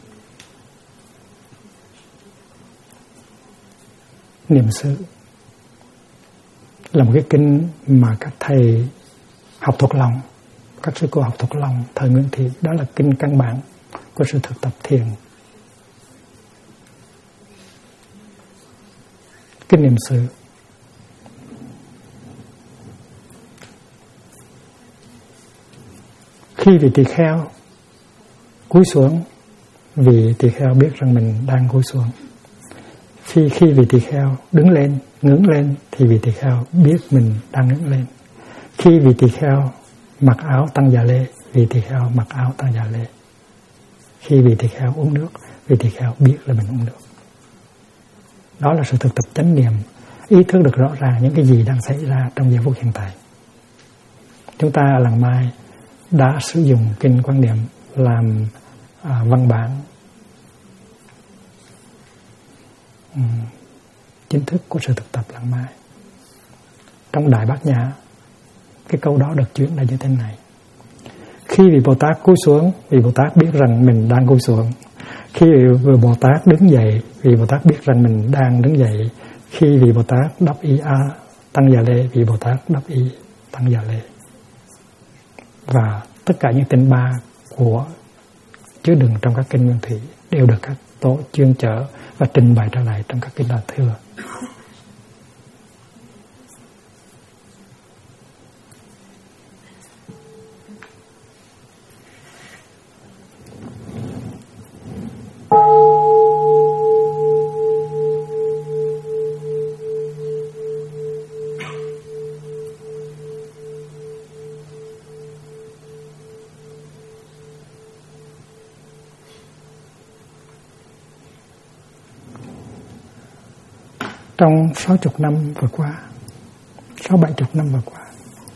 Niệm xứ là một cái kinh mà các thầy học thuộc lòng, các sư cô học thuộc lòng thời Nguyên Thủy. Đó là kinh căn bản của sự thực tập thiền. Kinh Niệm xứ khi vị tỳ kheo cúi xuống, vị tỳ kheo biết rằng mình đang cúi xuống. Khi vị tỳ kheo đứng lên, ngẩng lên thì vị tỳ kheo biết mình đang ngẩng lên. Khi vị tỳ kheo mặc áo tăng già lê, vị tỳ kheo mặc áo tăng già lê. Khi vị tỳ kheo uống nước, vị tỳ kheo biết là mình uống nước. Đó là sự thực tập chánh niệm, ý thức được rõ ràng những cái gì đang xảy ra trong giây phút hiện tại. Chúng ta ở Làng Mai đã sử dụng kinh Quan Niệm làm văn bản chính thức của sự thực tập Làng Mai. Trong Đại Bát Nhã, cái câu đó được chuyển là như thế này: khi vị Bồ Tát cúi xuống, vị Bồ Tát biết rằng mình đang cúi xuống. Khi vị Bồ Tát đứng dậy, vị Bồ Tát biết rằng mình đang đứng dậy. Khi vị Bồ Tát đắp y tăng già lê, vị Bồ Tát đắp y tăng già lê. và tất cả những tinh ba của chứa đựng trong các kinh Nguyên Thủy đều được các tổ chuyên chở và trình bày trở lại trong các kinh Đại Thừa. Trong 60 năm vừa qua, 60-70 năm vừa qua,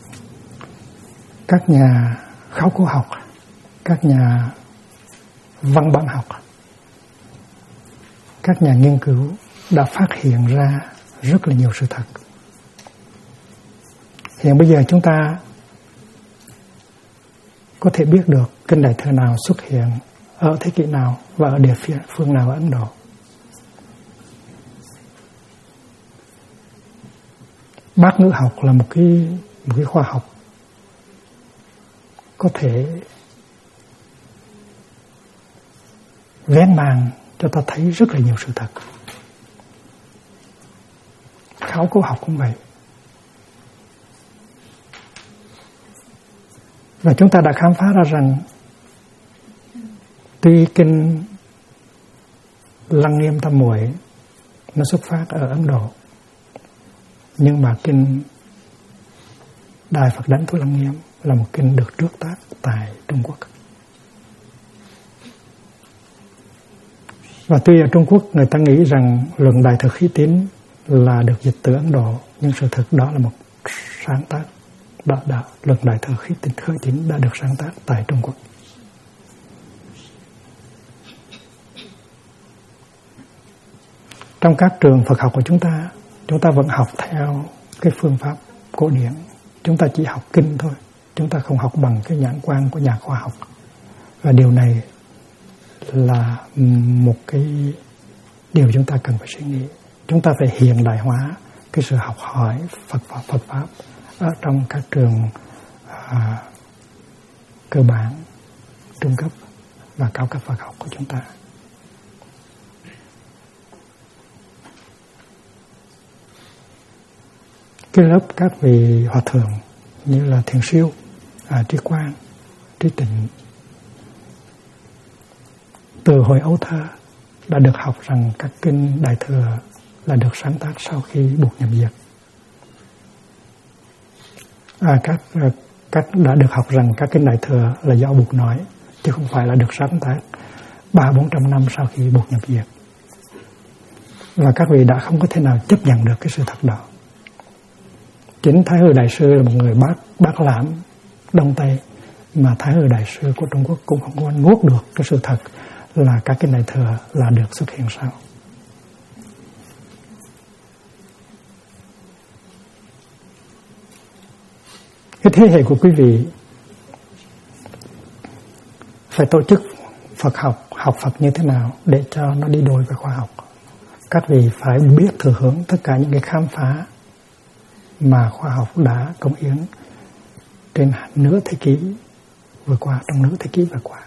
các nhà khảo cổ học, các nhà văn bản học, các nhà nghiên cứu đã phát hiện ra rất là nhiều sự thật. Hiện bây giờ chúng ta có thể biết được kinh Đại Thừa nào xuất hiện ở thế kỷ nào và ở địa phương nào ở Ấn Độ. Bát ngữ học là một cái khoa học có thể vén màn cho ta thấy rất là nhiều sự thật. Khảo cổ học cũng vậy. Và chúng ta đã khám phá ra rằng tuy kinh Lăng Nghiêm Tam Muội nó xuất phát ở Ấn Độ, nhưng mà kinh Đại Phật Đảnh Thủ Lăng Nghiêm là một kinh được trước tác tại Trung Quốc. Và tuy ở Trung Quốc người ta nghĩ rằng luận Đại Thừa Khí Tín là được dịch từ Ấn Độ, nhưng sự thực đó là một sáng tác. Luận Đại Thừa Khí Tín đã được sáng tác tại Trung Quốc. Trong các trường Phật học của chúng ta vẫn học theo cái phương pháp cổ điển. Chúng ta chỉ học kinh thôi. Chúng ta không học bằng cái nhãn quan của nhà khoa học. Và điều này là một cái điều chúng ta cần phải suy nghĩ. Chúng ta phải hiện đại hóa cái sự học hỏi Phật Pháp ở trong các trường cơ bản, trung cấp và cao cấp Phật học của chúng ta. Cái lớp các vị hòa thượng như là Thiền Siêu, Trí Quang, Trí Tịnh từ hồi ấu thơ đã được học rằng các kinh Đại Thừa là được sáng tác sau khi buộc nhập diệt. Các đã được học rằng các kinh Đại Thừa là do buộc nói, chứ không phải là được sáng tác 300-400 năm sau khi buộc nhập diệt. Và các vị đã không có thể nào chấp nhận được cái sự thật đó. Chính Thái Hư Đại Sư là một người bác lãm Đông Tây, mà Thái Hư Đại Sư của Trung Quốc cũng không có nuốt được cái sự thật là các kinh Đại Thừa là được xuất hiện sau. Cái thế hệ của quý vị phải tổ chức Phật học Phật như thế nào để cho nó đi đôi với khoa học. Các vị phải biết thừa hưởng tất cả những cái khám phá mà khoa học đã cống hiến trên nửa thế kỷ vừa qua, trong nửa thế kỷ vừa qua.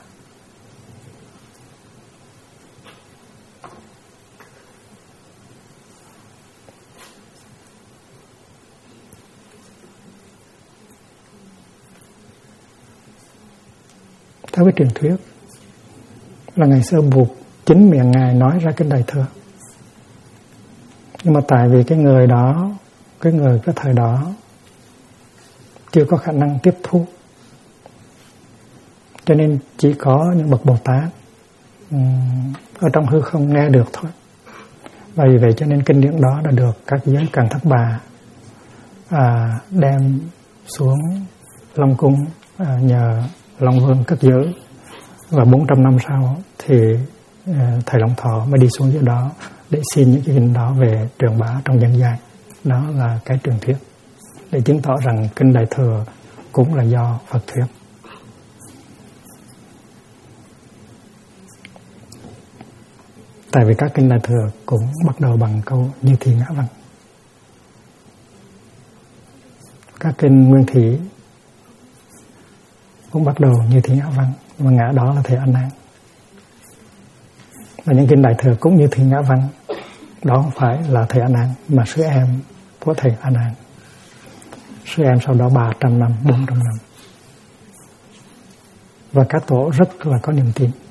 Theo cái truyền thuyết là ngày xưa buộc chính miệng Ngài nói ra cái Đại Thừa. Nhưng mà tại vì cái người cái thời đó chưa có khả năng tiếp thu, cho nên chỉ có những bậc Bồ Tát ở trong hư không nghe được thôi. Và vì vậy cho nên kinh điển đó đã được các giới Càn Thất Bà đem xuống Long Cung nhờ Long Vương cất giữ. Và 400 năm sau thì Thầy Long Thọ mới đi xuống dưới đó để xin những cái kinh đó về truyền bá trong dân gian. Đó là cái truyền thuyết để chứng tỏ rằng kinh Đại Thừa cũng là do Phật thuyết. Tại vì các kinh Đại Thừa cũng bắt đầu bằng câu Như Thị Ngã Văn. Các kinh Nguyên Thủy cũng bắt đầu như Thi Ngã Văn, mà ngã đó là thầy A Nan. Và những kinh Đại Thừa cũng như Thi Ngã Văn, đó không phải là thầy A Nan mà sư em của thầy A Nan. Sư em sau đó 300 năm, 400 năm. Và các tổ rất là có niềm tin.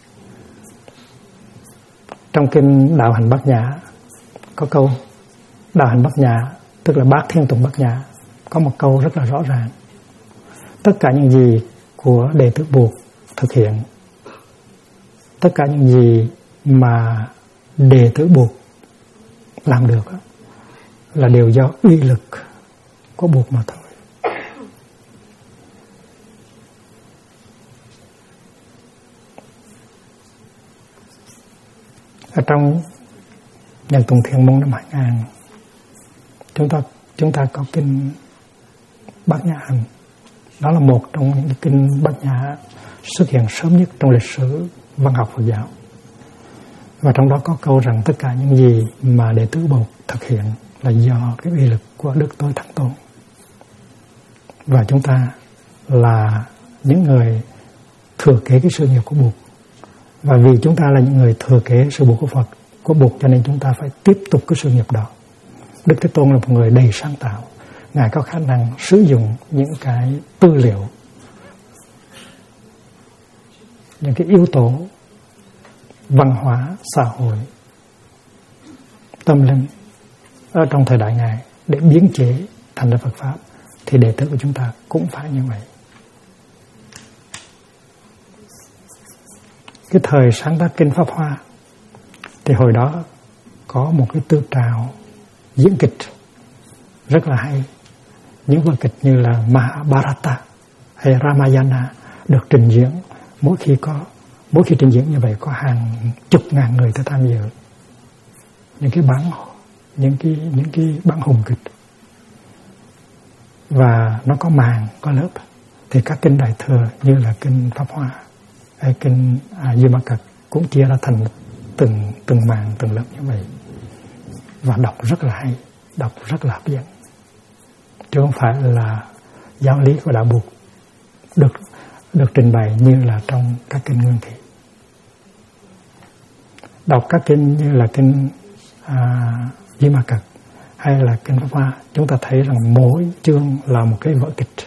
Trong kinh Đạo Hành Bát Nhã có câu, Đạo Hành Bát Nhã tức là Bát Thiên Tùng Bát Nhã, có một câu rất là rõ ràng: tất cả những gì của đệ tử buộc thực hiện, tất cả những gì mà đệ tử buộc làm được là đều do uy lực của buộc mà thôi. Ở trong Nhân Tùng Thiên Môn năm 2000, chúng ta có kinh Bát Nhã Hành. Đó là một trong những kinh Bát Nhã xuất hiện sớm nhất trong lịch sử văn học Phật giáo. Và trong đó có câu rằng tất cả những gì mà đệ tử Bụt thực hiện là do cái uy lực của Đức Tối Thắng Tôn. Và chúng ta là những người thừa kế cái sự nghiệp của Bụt. Và vì chúng ta là những người thừa kế sự nghiệp của Bụt, cho nên chúng ta phải tiếp tục cái sự nghiệp đó. Đức Thế Tôn là một người đầy sáng tạo. Ngài có khả năng sử dụng những cái tư liệu, những cái yếu tố văn hóa, xã hội, tâm linh ở trong thời đại Ngài để biến chế thành ra Phật Pháp. Thì đệ tử của chúng ta cũng phải như vậy. Cái thời sáng tác kinh Pháp Hoa thì hồi đó có một cái tư trào diễn kịch rất là hay. Những vở kịch như là Mahabharata hay Ramayana được trình diễn, mỗi khi trình diễn như vậy có hàng chục ngàn người tới tham dự. Những cái bản hùng kịch, và nó có màn, có lớp. Thì các kinh Đại Thừa như là kinh Pháp Hoa hay kinh Duy Ma Cật cũng chia ra thành từng màn, từng lớp như vậy. Và đọc rất là hay, đọc rất là hấp dẫn. Chứ không phải là giáo lý của Đạo Bụt được trình bày như là trong các kinh Nguyên Thủy. Đọc các kinh như là kinh Duy Ma Cật hay là kinh Pháp Hoa, chúng ta thấy rằng mỗi chương là một cái vở kịch.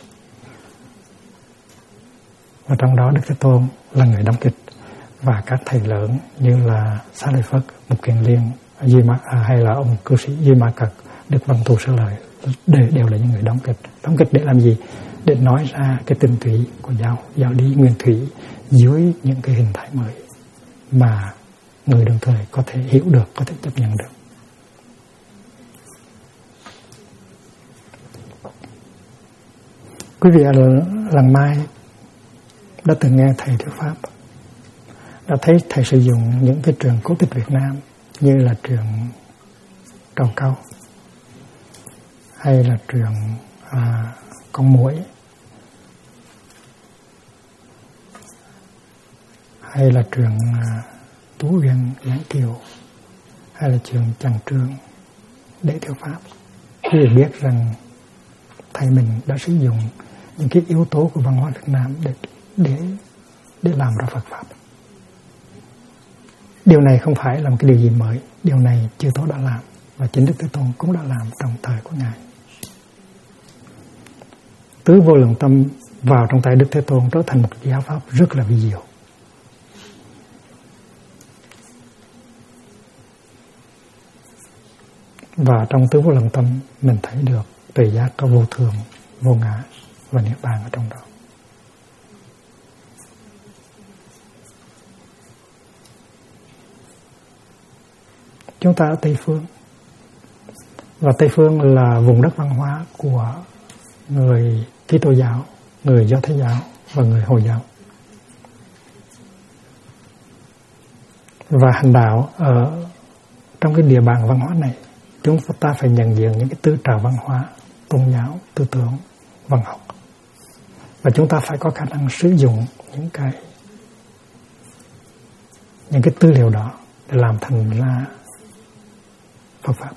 Và trong đó Đức Thế Tôn là người đóng kịch, và các thầy lớn như là Xá Lợi Phất, Mục Kiền Liên, hay là ông cư sĩ Duy Ma Cật, Đức Văn Thù Sư Lợi đều là những người đóng kịch. Đóng kịch để làm gì? Để nói ra cái tinh túy của giáo lý Nguyên Thủy dưới những cái hình thái mới mà người đương thời có thể hiểu được, có thể chấp nhận được. Quý vị ở Làng Mai đã từng nghe thầy thuyết pháp, đã thấy thầy sử dụng những cái trường cổ tích Việt Nam như là trường Trầu Cau hay là trường Con Muỗi hay là trường Tú Uyên Giảng Kiều hay là trường Tràng Trương để thuyết pháp. Quý vị biết rằng thầy mình đã sử dụng những cái yếu tố của văn hóa Việt Nam để làm ra Phật Pháp. Điều này không phải là một cái điều gì mới. Điều này chư Tổ đã làm, và chính Đức Thế Tôn cũng đã làm trong thời của Ngài. Tứ Vô Lượng Tâm vào trong tay Đức Thế Tôn trở thành một giáo pháp rất là vi diệu. Và trong Tứ Vô Lượng Tâm mình thấy được tuệ giác có vô thường, vô ngã và niết bàn ở trong đó. Chúng ta ở Tây Phương, và Tây Phương là vùng đất văn hóa của người Kitô giáo, người Do Thái giáo và người Hồi giáo. Và hành đạo ở trong cái địa bàn văn hóa này, chúng ta phải nhận diện những cái tư trào văn hóa, tôn giáo, tư tưởng, văn học. Và chúng ta phải có khả năng sử dụng những cái tư liệu đó để làm thành ra Phật Pháp.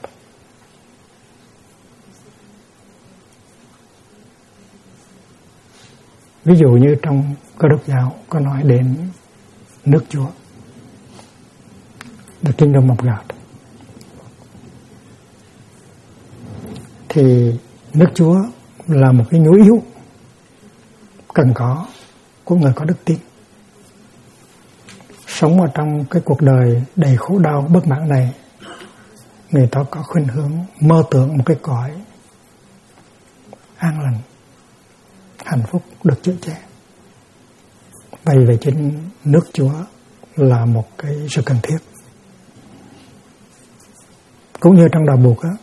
Ví dụ như trong Cơ Đốc giáo có nói đến nước Chúa, the kingdom of God, thì nước Chúa là một cái nhu yếu cần có của người có đức tin. Sống ở trong cái cuộc đời đầy khổ đau bất mãn này, người ta có khuynh hướng mơ tưởng một cái cõi an lành, hạnh phúc được chở che. Vậy cho nên nước Chúa là một cái sự cần thiết. Cũng như trong đạo Buộc á,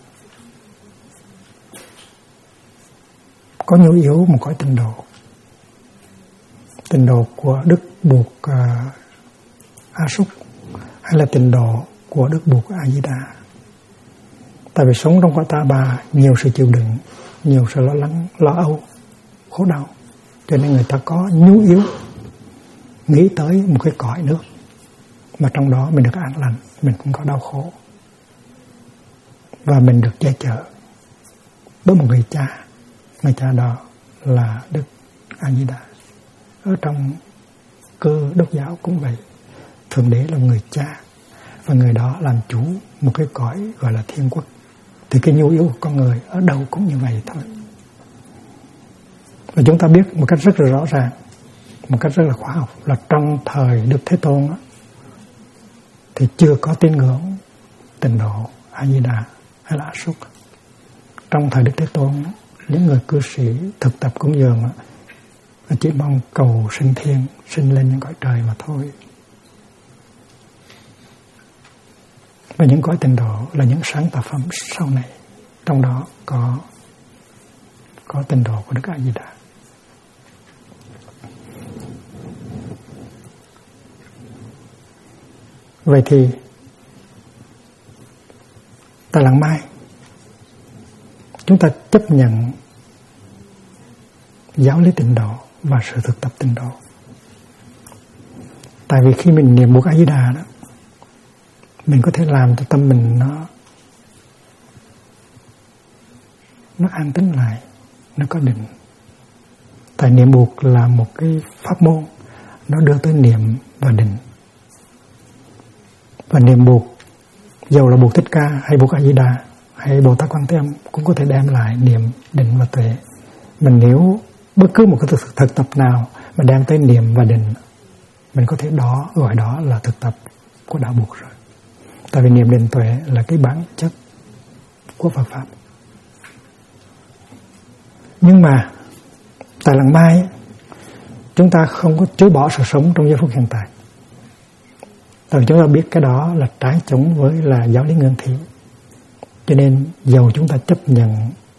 có nhu yếu một cõi tịnh độ. Tịnh độ của Đức Buộc A Súc hay là tịnh độ của Đức Buộc A Di Đà. Tại vì sống trong cõi ta bà nhiều sự chịu đựng, nhiều sự lo lắng, lo âu, khổ đau, cho nên người ta có nhu yếu nghĩ tới một cái cõi nước mà trong đó mình được an lành, mình cũng có đau khổ và mình được che chở bởi một người cha. Người cha đó là Đức A Di Đà. Ở trong Cơ Đốc giáo cũng vậy, Thượng Đế là người cha và người đó làm chủ một cái cõi gọi là thiên quốc. Thì cái nhu yếu của con người ở đâu cũng như vậy thôi. Và chúng ta biết một cách rất là rõ ràng, một cách rất là khoa học, là trong thời Đức Thế Tôn đó, thì chưa có tín ngưỡng tịnh độ A Di Đà hay là A Súc. Trong thời Đức Thế Tôn đó, những người cư sĩ thực tập cúng dường chỉ mong cầu sinh thiên, sinh lên những cõi trời mà thôi. Và những cõi tịnh độ là những sáng tạo phẩm sau này, trong đó có tịnh độ của Đức A Di Đà. Vậy thì tại Làng Mai chúng ta chấp nhận giáo lý tịnh độ và sự thực tập tịnh độ. Tại vì khi mình niệm Buộc A Di Đà đó, mình có thể làm cho tâm mình nó an tĩnh lại, nó có định. Tại niệm Buộc là một cái pháp môn, nó đưa tới niệm và định. Và niệm Buộc, dầu là Buộc Thích Ca hay Buộc A Di Đà hay Bồ Tát Quan Thế Âm, cũng có thể đem lại niệm, định và tuệ. Mình nếu bất cứ một cái thực tập nào mà đem tới niệm và định, mình có thể gọi đó là thực tập của đạo Buộc rồi. Tại vì niệm, định, tuệ là cái bản chất của Phật pháp. Nhưng mà tại Làng Mai chúng ta không có chối bỏ sự sống trong giây phút hiện tại. Tại vì chúng ta biết cái đó là trái chống với là giáo lý ngưng thị. Cho nên dầu chúng ta chấp nhận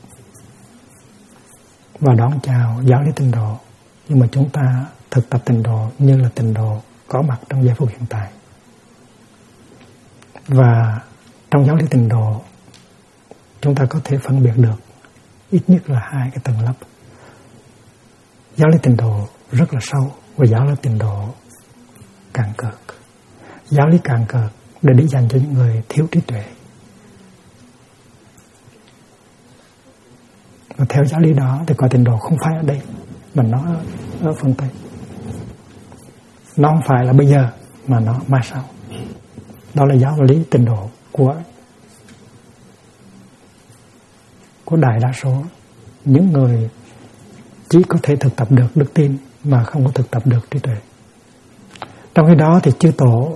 và đón chào giáo lý tịnh độ, nhưng mà chúng ta thực tập tịnh độ như là tịnh độ có mặt trong giây phút hiện tại. Và trong giáo lý tịnh độ chúng ta có thể phân biệt được ít nhất là hai cái tầng lớp. Giáo lý tịnh độ rất là sâu và giáo lý tịnh độ cạn cợt. Giáo lý cạn cợt để dành cho những người thiếu trí tuệ. Và theo giáo lý đó thì cõi tịnh độ không phải ở đây, mà nó ở phương Tây. Nó không phải là bây giờ mà nó mai sau. Đó là giáo lý tịnh độ của đại đa số những người chỉ có thể thực tập được đức tin mà không có thực tập được trí tuệ. Trong khi đó thì chư tổ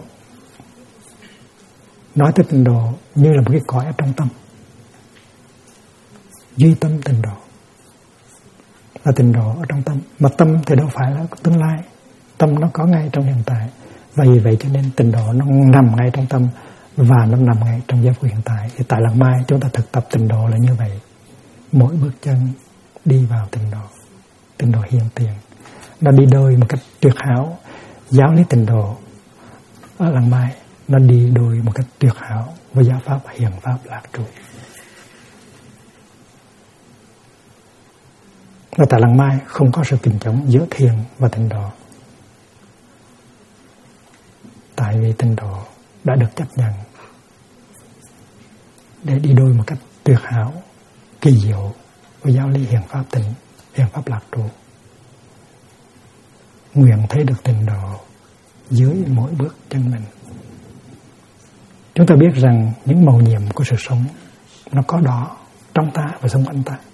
nói tới tịnh độ như là một cái cõi ở trong tâm. Duy tâm tịnh độ là tịnh độ ở trong tâm. Mà tâm thì đâu phải là tương lai, tâm nó có ngay trong hiện tại. Vậy cho nên tịnh độ nó nằm ngay trong tâm và nó nằm ngay trong giây phút hiện tại. Thì tại Làng Mai chúng ta thực tập tịnh độ là như vậy. Mỗi bước chân đi vào tịnh độ hiện tiền, nó đi đôi một cách tuyệt hảo. Giáo lý tịnh độ ở Làng Mai nó đi đôi một cách tuyệt hảo với giáo pháp hiền pháp lạc trụ. Và tại Làng Mai không có sự kình chống giữa thiền và tịnh độ. Tại vì tịnh độ đã được chấp nhận để đi đôi một cách tuyệt hảo, kỳ diệu với giáo lý hiền pháp lạc trụ. nguyện thấy được tịnh độ dưới mỗi bước chân mình. Chúng ta biết rằng những màu nhiệm của sự sống nó có đó trong ta và xung quanh ta.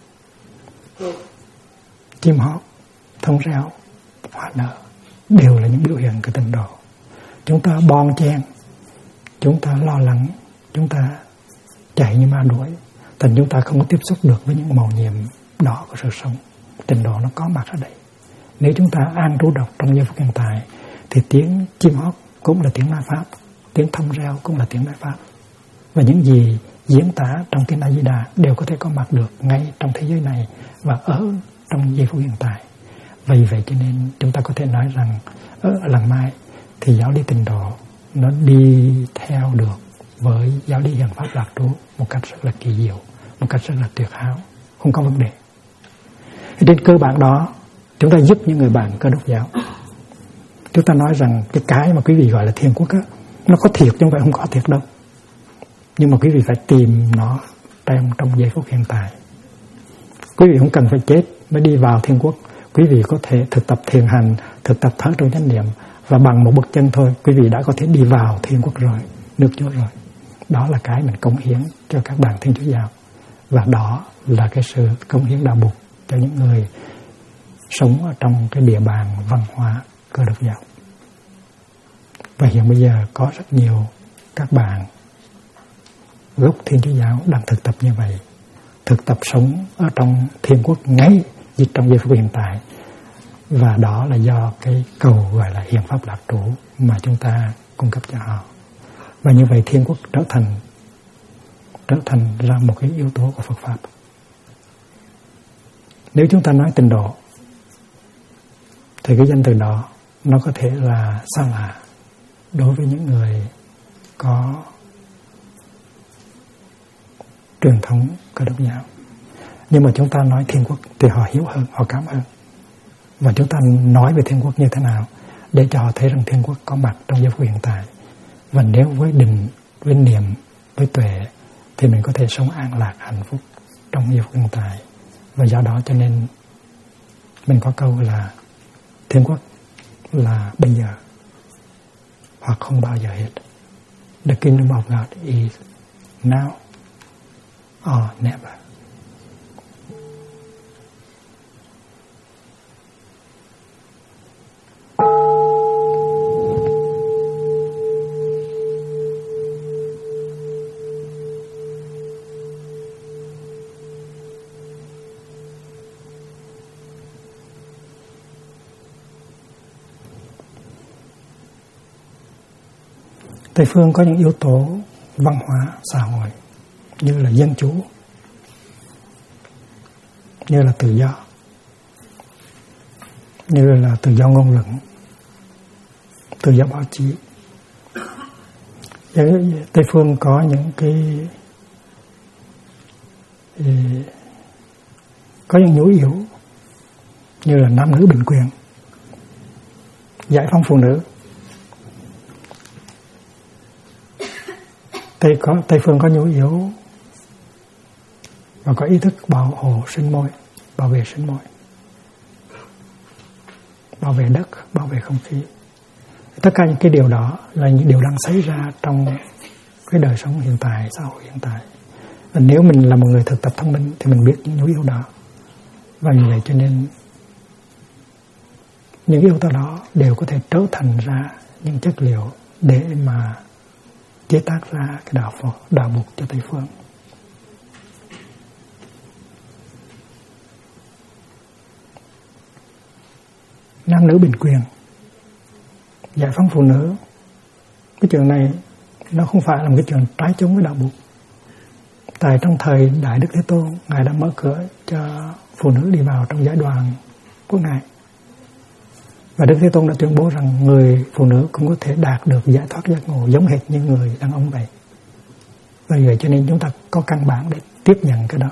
Chim hót, thông reo, hoa nở đều là những biểu hiện của tịnh độ. Chúng ta bon chen, chúng ta lo lắng, chúng ta chạy như ma đuổi, thành chúng ta không có tiếp xúc được với những màu nhiệm đó của sự sống. Tịnh độ nó có mặt ở đây. Nếu chúng ta an trú độc trong giây phút hiện tại thì tiếng chim hót cũng là tiếng nói pháp, tiếng thông reo cũng là tiếng nói pháp. Và những gì diễn tả trong kinh A Di Đà đều có thể có mặt được ngay trong thế giới này và ở trong giây phút hiện tại. Vì vậy cho nên chúng ta có thể nói rằng ở Làng Mai thì giáo lý tịnh độ nó đi theo được với giáo lý hiện pháp lạc trú một cách rất là kỳ diệu, một cách rất là tuyệt hảo, không có vấn đề. Trên cơ bản đó chúng ta giúp những người bạn Cơ Đốc giáo. Chúng ta nói rằng cái mà quý vị gọi là thiên quốc á, nó có thiệt chứ không phải không có thiệt đâu. Nhưng mà quý vị phải tìm nó trong giây phút hiện tại. Quý vị không cần phải chết mới đi vào thiên quốc. Quý vị có thể thực tập thiền hành, thực tập thở trong chánh niệm, và bằng một bước chân thôi quý vị đã có thể đi vào thiên quốc rồi, nước Chúa rồi. Đó là cái mình cống hiến cho các bạn Thiên Chúa giáo. Và đó là cái sự cống hiến đạo mục cho những người sống ở trong cái địa bàn văn hóa Cơ Đốc giáo. Và hiện bây giờ có rất nhiều các bạn gốc Thiên Chúa giáo đang thực tập như vậy, thực tập sống ở trong thiên quốc ngay trong giây phút hiện tại. Và đó là do cái cầu gọi là hiện pháp lạc trú mà chúng ta cung cấp cho họ. Và như vậy thiên quốc trở thành ra một cái yếu tố của Phật pháp. Nếu chúng ta nói tịnh độ thì cái danh từ đó nó có thể là xa lạ đối với những người có truyền thống Cơ Đốc giáo. Nhưng mà chúng ta nói thiên quốc thì họ hiểu hơn, họ cảm hơn. Và chúng ta nói về thiên quốc như thế nào để cho họ thấy rằng thiên quốc có mặt trong giây phút hiện tại. Và nếu với định, với niệm, với tuệ thì mình có thể sống an lạc, hạnh phúc trong giây phút hiện tại. Và do đó cho nên mình có câu là thiên quốc là bây giờ hoặc không bao giờ hết. The kingdom of God is now or never. Tây phương có những yếu tố văn hóa, xã hội như là dân chủ, như là tự do, như là tự do ngôn luận, tự do báo chí. Tây phương có những có những nhu yếu như là nam nữ bình quyền, giải phóng phụ nữ. Tây phương có nhu yếu và có ý thức bảo hộ sinh môi, bảo vệ sinh môi, bảo vệ đất, bảo vệ không khí. Tất cả những cái điều đó là những điều đang xảy ra trong cái đời sống hiện tại, xã hội hiện tại. Và nếu mình là một người thực tập thông minh thì mình biết những nhu yếu đó. Và vì vậy cho nên những yếu tố đó đều có thể trở thành ra những chất liệu để mà chế tác ra cái đạo mục cho Tây phương. Nam nữ bình quyền, giải phóng phụ nữ. Cái chuyện này nó không phải là một cái chuyện trái chống với đạo mục. Tại trong thời Đại Đức Thế Tôn, Ngài đã mở cửa cho phụ nữ đi vào trong giải đoàn của Ngài. Và Đức Thế Tôn đã tuyên bố rằng người phụ nữ cũng có thể đạt được giải thoát giác ngộ giống hệt như người đàn ông vậy. Vì vậy cho nên chúng ta có căn bản để tiếp nhận cái đó.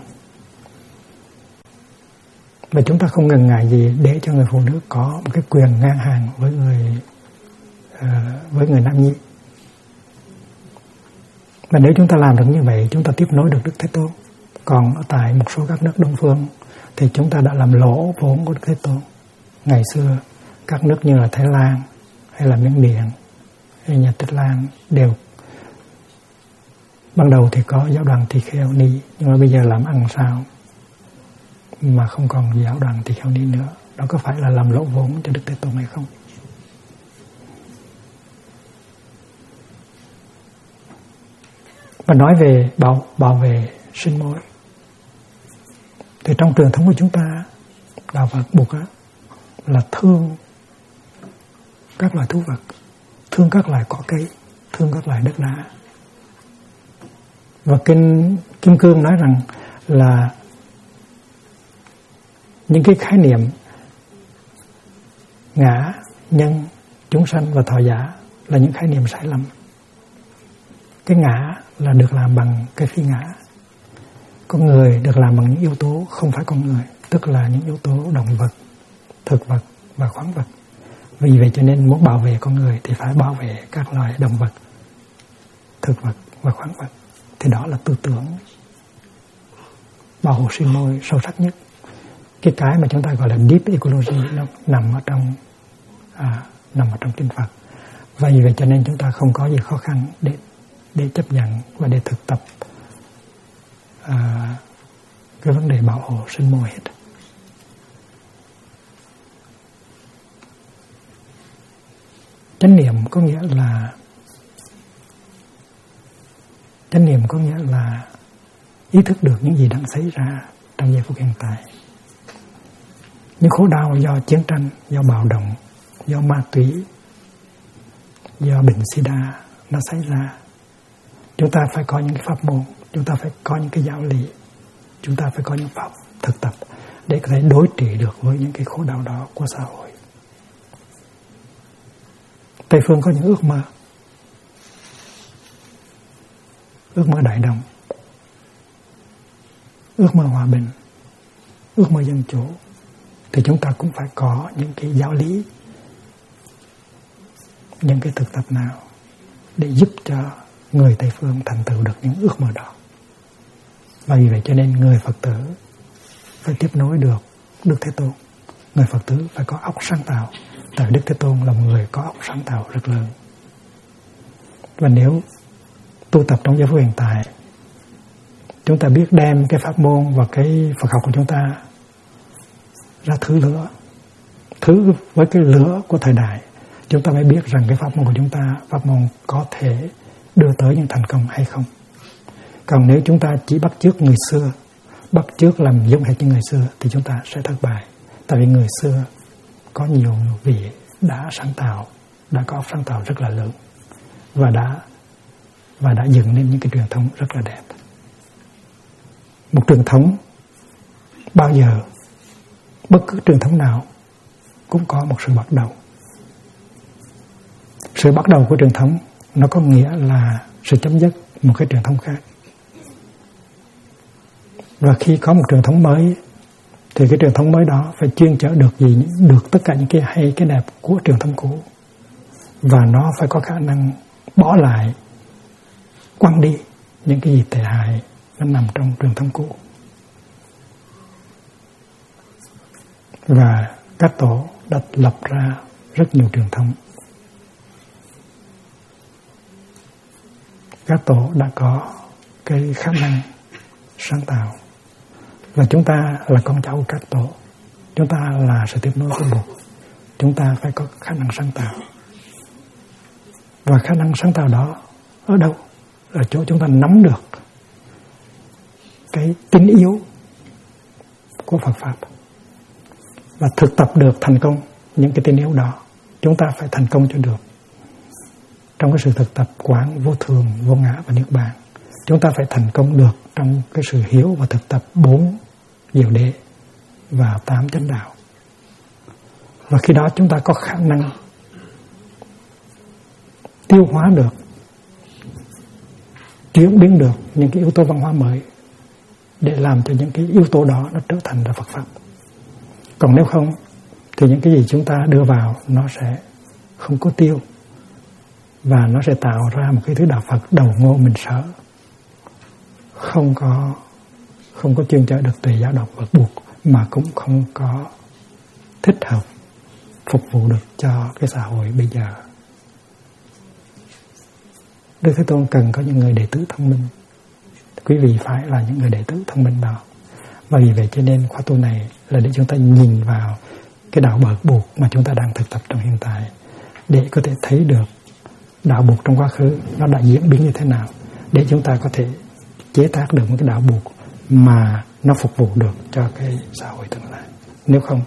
Và chúng ta không ngần ngại gì để cho người phụ nữ có một cái quyền ngang hàng với người nam nhi. Và nếu chúng ta làm được như vậy, chúng ta tiếp nối được Đức Thế Tôn. Còn ở tại một số các nước Đông phương thì chúng ta đã làm lỗ vốn của Đức Thế Tôn. Ngày xưa các nước như là Thái Lan hay là Miến Điện hay Nhật Tích Lan đều ban đầu thì có giáo đoàn Tỳ Kheo Ni, nhưng mà bây giờ làm ăn sao mà không còn giáo đoàn Tỳ Kheo Ni nữa? Đó có phải là làm lỗ vốn cho Đức Thế Tôn hay không? Và nói về bảo vệ sinh môi, thì trong truyền thống của chúng ta, đạo Phật buộc là thương các loài thú vật, thương các loài cỏ cây, thương các loài đất đá. Và kinh Kim Cương nói rằng là những cái khái niệm ngã, nhân, chúng sanh và thọ giả là những khái niệm sai lầm. Cái ngã là được làm bằng cái phi ngã. Con người được làm bằng những yếu tố không phải con người, tức là những yếu tố động vật, thực vật và khoáng vật. Vì vậy cho nên muốn bảo vệ con người thì phải bảo vệ các loài động vật, thực vật và khoáng vật. Thì đó là tư tưởng bảo hộ sinh môi sâu sắc nhất. Cái mà chúng ta gọi là deep ecology nó nằm ở trong kinh Phật. Và vì vậy cho nên chúng ta không có gì khó khăn để chấp nhận và để thực tập cái vấn đề bảo hộ sinh môi hết. Chánh niệm có nghĩa là ý thức được những gì đang xảy ra trong giây phút hiện tại. Những khổ đau do chiến tranh, do bạo động, do ma túy, do bệnh sida nó xảy ra. Chúng ta phải có những cái pháp môn, chúng ta phải có những cái giáo lý, chúng ta phải có những pháp thực tập để có thể đối trị được với những cái khổ đau đó của xã hội. Tây phương có những ước mơ đại đồng, ước mơ hòa bình, ước mơ dân chủ. Thì chúng ta cũng phải có những cái giáo lý, những cái thực tập nào để giúp cho người Tây phương thành tựu được những ước mơ đó. Và vì vậy cho nên người Phật tử phải tiếp nối được Đức Thế Tôn. Người Phật tử phải có óc sáng tạo. Tại Đức Thế Tôn là một người có óc sáng tạo rất lớn. Và nếu tu tập trong giây phút hiện tại, chúng ta biết đem cái pháp môn và cái Phật học của chúng ta ra thử với cái lửa của thời đại, chúng ta mới biết rằng cái pháp môn của chúng ta, pháp môn có thể đưa tới những thành công hay không. Còn nếu chúng ta chỉ bắt chước người xưa, bắt chước làm giống hệt như người xưa, thì chúng ta sẽ thất bại. Tại vì người xưa có nhiều vị đã sáng tạo, đã có sáng tạo rất là lớn và đã dựng nên những cái truyền thống rất là đẹp. Một truyền thống bao giờ, bất cứ truyền thống nào cũng có một sự bắt đầu. Sự bắt đầu của truyền thống nó có nghĩa là sự chấm dứt một cái truyền thống khác. Và khi có một truyền thống mới thì cái truyền thống mới đó phải chuyên chở được tất cả những cái hay, cái đẹp của truyền thống cũ. Và nó phải có khả năng bỏ lại, quăng đi những cái gì tệ hại nó nằm trong truyền thống cũ. Và các tổ đã lập ra rất nhiều truyền thống. Các tổ đã có cái khả năng sáng tạo. Và chúng ta là con cháu của các tổ. Chúng ta là sự tiếp nối của Bụt. Chúng ta phải có khả năng sáng tạo. Và khả năng sáng tạo đó ở đâu? Ở chỗ chúng ta nắm được cái tính yếu của Phật Pháp và thực tập được thành công những cái tính yếu đó. Chúng ta phải thành công cho được trong cái sự thực tập quán vô thường, vô ngã và niết bàn. Chúng ta phải thành công được trong cái sự hiểu và thực tập 4 diệu đế và 8 chánh đạo. Và khi đó chúng ta có khả năng tiêu hóa được, chuyển biến được những cái yếu tố văn hóa mới để làm cho những cái yếu tố đó nó trở thành là Phật Pháp. Còn nếu không thì những cái gì chúng ta đưa vào nó sẽ không có tiêu, và nó sẽ tạo ra một cái thứ đạo Phật đầu ngô mình sở, không có chuyên chở được tùy giáo đạo Phật buộc, mà cũng không có thích hợp phục vụ được cho cái xã hội bây giờ. Đức Thế Tôn cần có những người đệ tử thông minh. Quý vị phải là những người đệ tử thông minh đó. Và vì vậy cho nên khóa tu này là để chúng ta nhìn vào cái đạo bợt buộc mà chúng ta đang thực tập trong hiện tại, để có thể thấy được đạo buộc trong quá khứ nó đã diễn biến như thế nào, để chúng ta có thể chế tác được một cái đạo buộc mà nó phục vụ được cho cái xã hội tương lai. Nếu không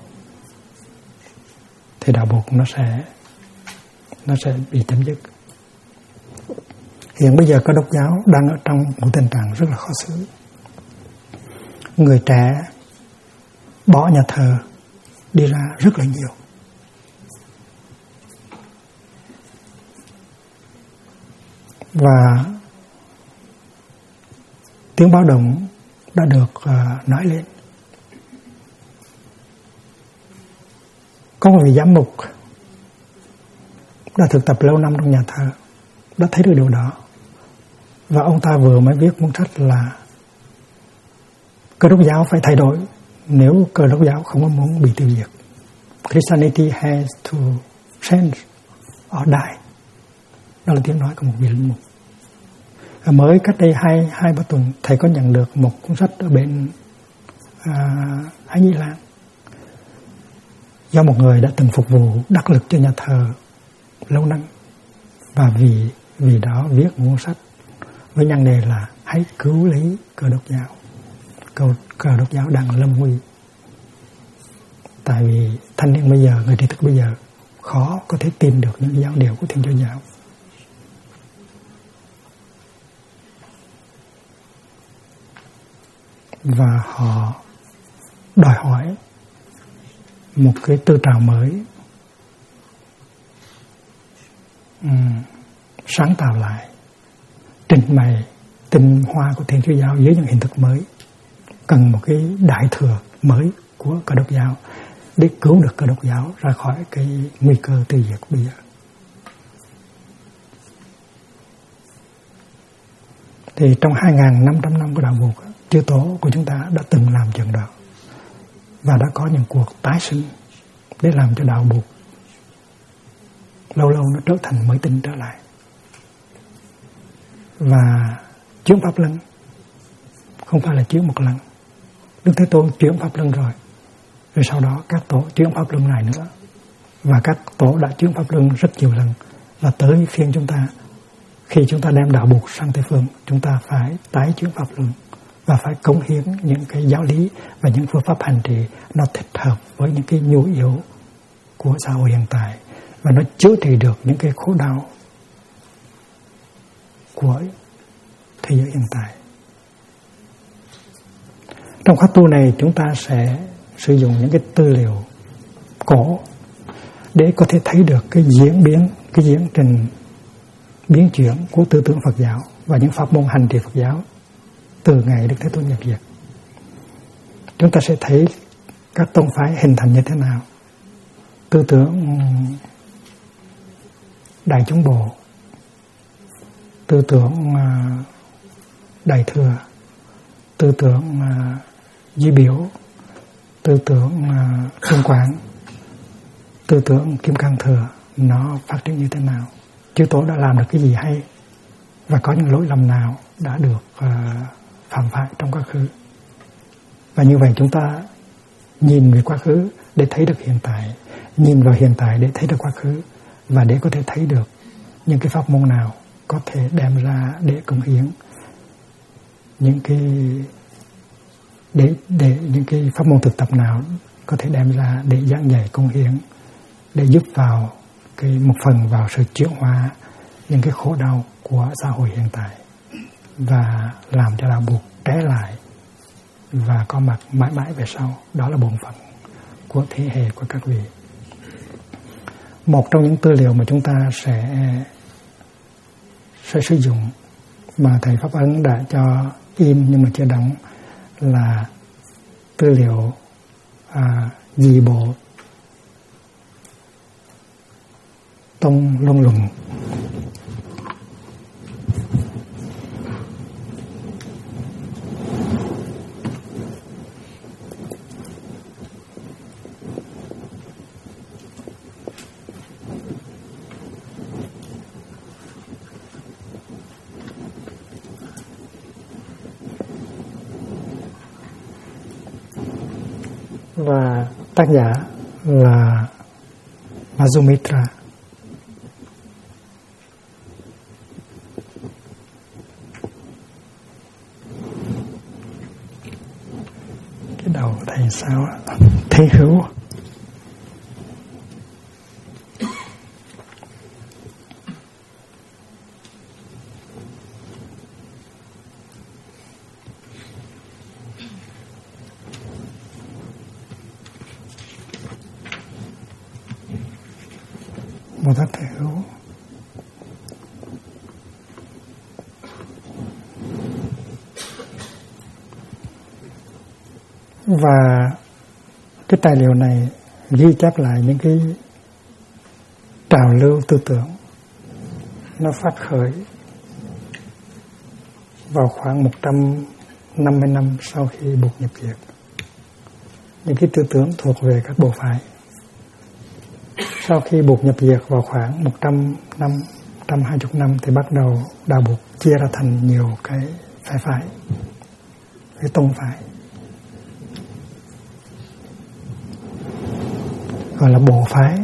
thì đạo buộc nó sẽ bị chấm dứt. Hiện bây giờ Cơ Đốc giáo đang ở trong một tình trạng rất là khó xử. Người trẻ bỏ nhà thờ đi ra rất là nhiều. Và tiếng báo động đã được nói lên. Có một vị giám mục đã thực tập lâu năm trong nhà thờ đã thấy được điều đó. Và ông ta vừa mới viết cuốn sách là Cơ Đốc giáo phải thay đổi nếu Cơ Đốc giáo không có muốn bị tiêu diệt. Christianity has to change or die. Đó là tiếng nói của một vị linh mục. Mới cách đây hai ba tuần, thầy có nhận được một cuốn sách ở bên Ái Nhĩ Lan do một người đã từng phục vụ đắc lực cho nhà thờ lâu năm, và vì đó viết một cuốn sách với nhan đề là hãy cứu lấy Cơ Đốc giáo. Cơ Đốc giáo đang lâm nguy. Tại vì thanh niên bây giờ, người trí thức bây giờ khó có thể tin được những giáo điều của Thiên Chúa giáo. Và họ đòi hỏi một cái tư trào mới, sáng tạo lại, trình bày tinh hoa của Thiên Chúa giáo dưới những hình thức mới. Cần một cái đại thừa mới của Cơ Đốc giáo để cứu được Cơ Đốc giáo ra khỏi cái nguy cơ tiêu diệt bây giờ. Thì trong 2.500 năm của đạo buộc, chư tổ của chúng ta đã từng làm chuyện đó và đã có những cuộc tái sinh để làm cho đạo buộc lâu lâu nó trở thành mới tinh trở lại. Và chuyển pháp luân không phải là chuyển một lần. Đức Thế Tôn chuyển pháp luân rồi sau đó các tổ chuyển pháp luân này nữa, và các tổ đã chuyển pháp luân rất nhiều lần. Và tới phiên chúng ta, khi chúng ta đem đạo buộc sang Tây phương, chúng ta phải tái chuyển pháp luân và phải cống hiến những cái giáo lý và những phương pháp hành trì nó thích hợp với những cái nhu yếu của xã hội hiện tại, và nó chữa trị được những cái khổ đau của thế giới hiện tại. Trong khóa tu này, chúng ta sẽ sử dụng những cái tư liệu cổ để có thể thấy được cái diễn biến, cái diễn trình biến chuyển của tư tưởng Phật giáo và những pháp môn hành trì Phật giáo từ ngày Đức Thế Tôn nhập diệt. Chúng ta sẽ thấy các tông phái hình thành như thế nào. Tư tưởng Đại Chúng Bộ, tư tưởng Đại Thừa, tư tưởng Duy Biểu, tư tưởng Trung Quảng, tư tưởng Kim Cang Thừa, nó phát triển như thế nào. Chư tổ đã làm được cái gì hay, và có những lỗi lầm nào đã được phạm phải trong quá khứ. Và như vậy chúng ta nhìn về quá khứ để thấy được hiện tại, nhìn vào hiện tại để thấy được quá khứ, và để có thể thấy được những cái pháp môn nào có thể đem ra để cống hiến, những cái để những cái pháp môn thực tập nào có thể đem ra để giảng dạy cống hiến, để giúp vào cái một phần vào sự chuyển hóa những cái khổ đau của xã hội hiện tại, và làm cho đạo buộc trẻ lại và có mặt mãi mãi về sau. Đó là bổn phận của thế hệ của các vị. Một trong những tư liệu mà chúng ta sẽ sử dụng mà thầy Pháp Ấn đã cho in nhưng mà chưa đóng là tư liệu Dị Bộ Tông Luân Luận. và tác giả là Madhumitra. Cái đầu thầy sao ạ? Thế hữu. Bồ Tát Thế Hữu. Và cái tài liệu này ghi chép lại những cái trào lưu tư tưởng nó phát khởi vào khoảng 150 năm sau khi Bụt nhập diệt. Những cái tư tưởng thuộc về các bộ phái. Sau khi Bụt nhập diệt vào khoảng 100 năm, 120 năm thì bắt đầu Đạo Bụt chia ra thành nhiều cái phái, cái tông phái. Gọi là bộ phái.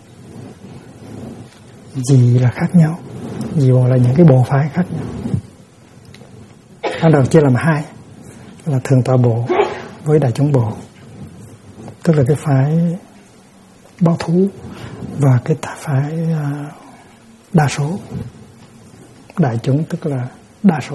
Gì là khác nhau. Gì là những cái bộ phái khác nhau. Ban đầu chia làm hai, là Thường Tọa Bộ với Đại Chúng Bộ. Tức là cái phái bảo thủ và cái phái đa số. Đại chúng tức là đa số,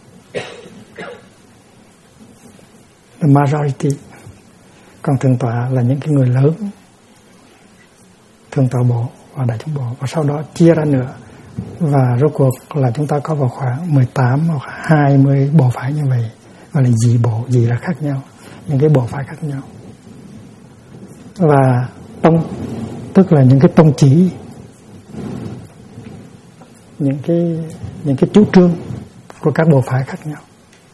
the majority. Còn Thường Tọa là những cái người lớn, Thường Tọa Bộ và Đại Chúng Bộ. Và sau đó chia ra nữa. Và rốt cuộc là chúng ta có vào khoảng 18 hoặc 20 bộ phái như vậy. Gọi là dị bộ, dị là khác nhau, những cái bộ phái khác nhau. Và tông tức là những cái tông chỉ, những cái chủ trương của các bộ phái khác nhau.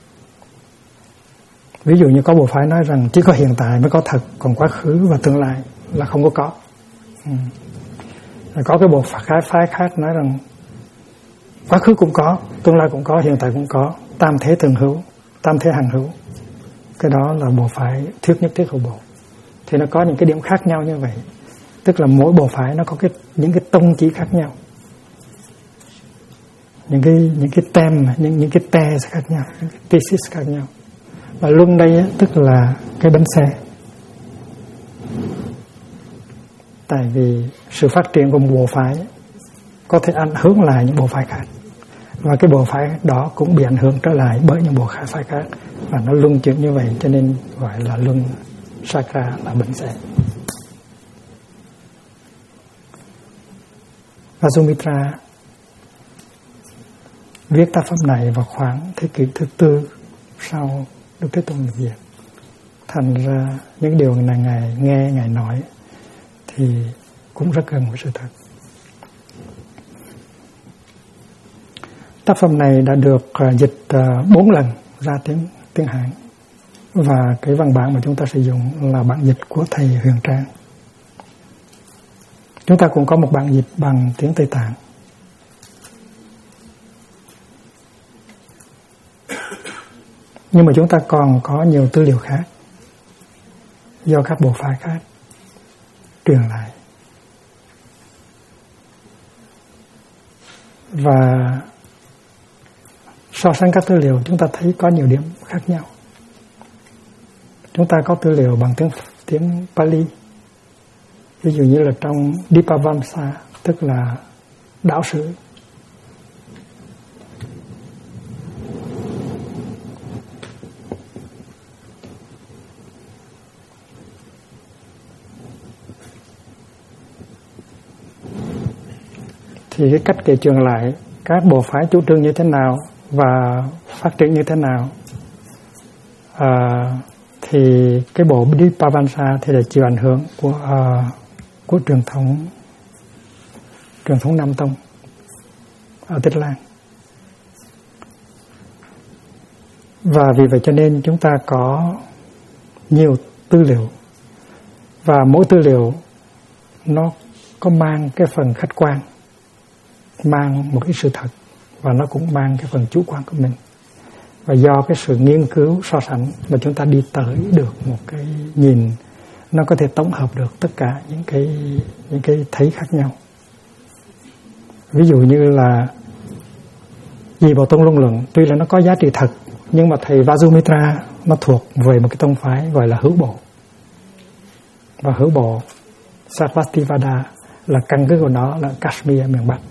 Ví dụ như có bộ phái nói rằng chỉ có hiện tại mới có thật, còn quá khứ và tương lai là không có. Có cái bộ phái khác nói rằng quá khứ cũng có, tương lai cũng có, hiện tại cũng có, tam thế thường hữu, tam thế hằng hữu. Cái đó là bộ phái thuyết nhất thiết hữu bộ. Thì nó có những cái điểm khác nhau như vậy. Tức là mỗi bộ phái nó có những cái tông chỉ khác nhau, những cái tem, những cái te khác nhau, những cái thesis khác nhau. Và luân đây tức là cái bánh xe. Tại vì sự phát triển của một bộ phái có thể ảnh hưởng lại những bộ phái khác, và cái bộ phái đó cũng bị ảnh hưởng trở lại bởi những bộ phái khác, và nó luân chuyển như vậy, cho nên gọi là luân sakra, là bánh xe. Madhumitra viết tác phẩm này vào khoảng thế kỷ thứ 4 sau Đức Thế Tôn nhập diệt. Thành ra những điều này Ngài nghe, Ngài nói thì cũng rất gần với sự thật. Tác phẩm này đã được dịch 4 lần ra tiếng Hán, và cái văn bản mà chúng ta sử dụng là bản dịch của thầy Huyền Trang. Chúng ta cũng có một bản dịch bằng tiếng Tây Tạng. Nhưng mà chúng ta còn có nhiều tư liệu khác do các bộ phái khác truyền lại. Và so sánh các tư liệu, chúng ta thấy có nhiều điểm khác nhau. Chúng ta có tư liệu bằng tiếng Pali. Ví dụ như là trong Dipavamsa, tức là đạo sử. Thì cái cách kể chuyện lại các bộ phái chủ trương như thế nào và phát triển như thế nào, thì cái bộ Dipavamsa thì là chịu ảnh hưởng của truyền thống Nam Tông ở Tích Lan. Và vì vậy cho nên chúng ta có nhiều tư liệu, và mỗi tư liệu nó có mang cái phần khách quan, mang một cái sự thật, và nó cũng mang cái phần chủ quan của mình. Và do cái sự nghiên cứu so sánh mà chúng ta đi tới được một cái nhìn nó có thể tổng hợp được tất cả những cái thấy khác nhau. Ví dụ như là Dị Bảo Tông Luân Luận tuy là nó có giá trị thật, nhưng mà thầy Vajumitra nó thuộc về một cái tông phái gọi là hữu bộ. Và hữu bộ Sarvastivada là căn cứ của nó là Kashmir miền Bắc.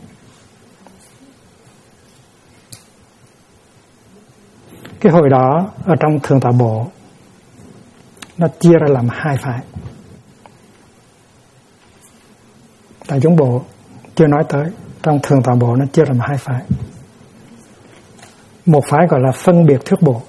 Cái hồi đó ở trong Thượng Tọa Bộ nó chia ra làm hai phái. Tại chúng bộ chưa nói tới, trong Thượng Tọa Bộ nó chia ra làm hai phái. Một phái gọi là phân biệt thuyết bộ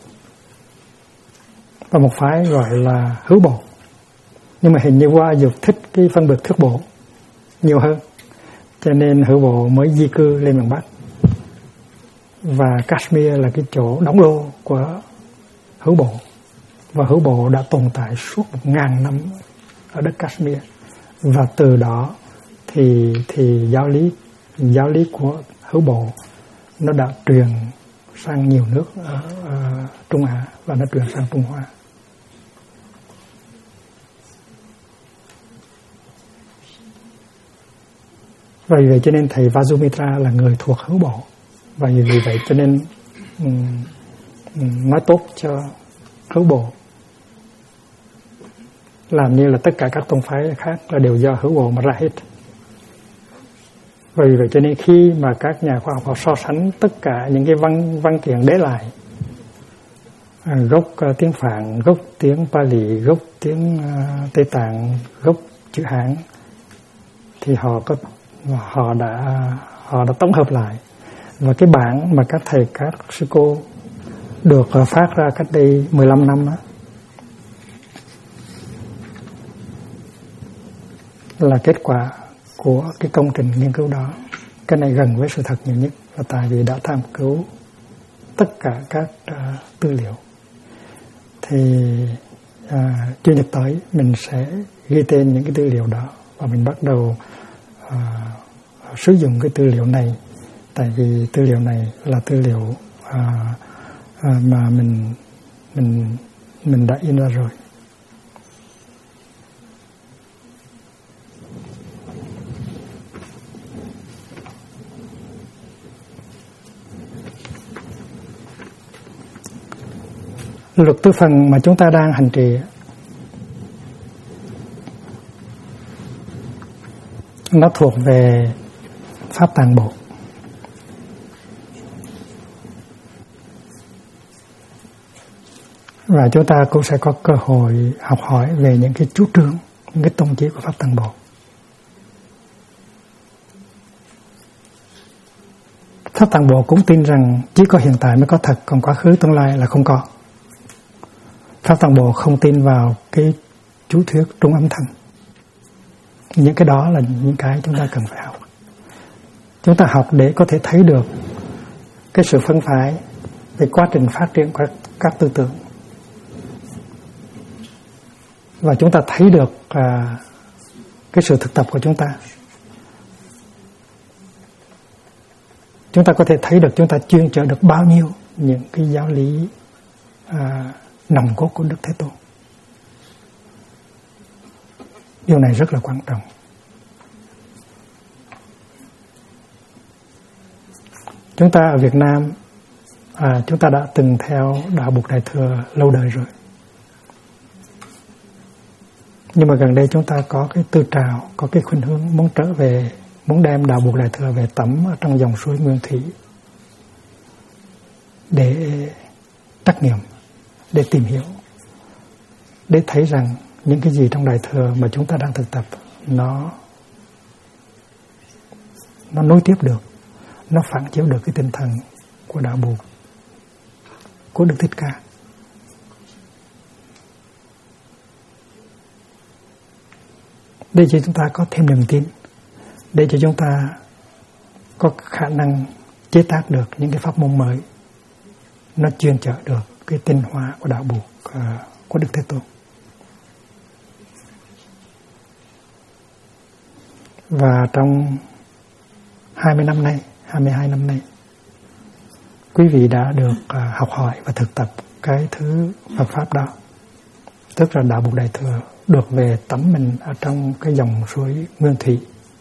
và một phái gọi là hữu bộ. Nhưng mà hình như Hoa Dục thích cái phân biệt thuyết bộ nhiều hơn, cho nên hữu bộ mới di cư lên miền Bắc. Và Kashmir là cái chỗ đóng đô của hữu bộ, và hữu bộ đã tồn tại suốt 1000 năm ở đất Kashmir. Và từ đó thì giáo lý của hữu bộ nó đã truyền sang nhiều nước ở Trung Á và nó truyền sang Trung Hoa. Và vì vậy cho nên thầy Vajumitra là người thuộc hữu bộ, và vì vậy cho nên nói tốt cho hữu bộ, làm như là tất cả các tông phái khác là đều do hữu bộ mà ra hết. Vì vậy cho nên khi mà các nhà khoa học họ so sánh tất cả những cái văn kiện để lại, gốc tiếng Phạn, gốc tiếng Pali, gốc tiếng Tây Tạng, gốc chữ Hán, thì họ đã tổng hợp lại. Và cái bản mà các thầy, các sư cô được phát ra cách đây 15 năm đó, là kết quả của cái công trình nghiên cứu đó. Cái này gần với sự thật nhiều nhất, là tại vì đã tham cứu tất cả các tư liệu. Thì Chủ nhật tới mình sẽ ghi tên những cái tư liệu đó, và mình bắt đầu sử dụng cái tư liệu này. Tại vì tư liệu này là tư liệu mà mình đã in ra rồi. Luật tứ phần mà chúng ta đang hành trì nó thuộc về Pháp Tạng Bộ. Và chúng ta cũng sẽ có cơ hội học hỏi về những cái chủ trương, những cái tông chỉ của Pháp Tạng Bộ. Pháp Tạng Bộ cũng tin rằng chỉ có hiện tại mới có thật, còn quá khứ tương lai là không có. Pháp Tạng Bộ không tin vào cái chú thuyết trung âm thanh. Những cái đó là những cái chúng ta cần phải học. Chúng ta học để có thể thấy được cái sự phân phái về quá trình phát triển của các tư tưởng. Và chúng ta thấy được cái sự thực tập của chúng ta. Chúng ta có thể thấy được chúng ta chuyên trở được bao nhiêu những cái giáo lý nòng cốt của Đức Thế Tôn. Điều này rất là quan trọng. Chúng ta ở Việt Nam, chúng ta đã từng theo đạo Bụt Đại Thừa lâu đời rồi. Nhưng mà gần đây chúng ta có cái tư trào, có cái khuynh hướng muốn trở về, muốn đem đạo Bụt Đại Thừa về tắm ở trong dòng suối Nguyên Thủy để trắc nghiệm, để tìm hiểu, để thấy rằng những cái gì trong Đại Thừa mà chúng ta đang thực tập nó nối tiếp được, nó phản chiếu được cái tinh thần của đạo Bụt, của Đức Thích Ca. Để cho chúng ta có thêm niềm tin, để cho chúng ta có khả năng chế tác được những cái pháp môn mới, nó chuyên trở được cái tinh hoa của đạo Bụt, của Đức Thế Tôn. Và trong 20 năm nay, 22 năm nay, quý vị đã được học hỏi và thực tập cái thứ Phật Pháp đó. tức là đạo Bụt Đại Thừa được về tắm mình ở trong cái dòng suối Nguyên Thủy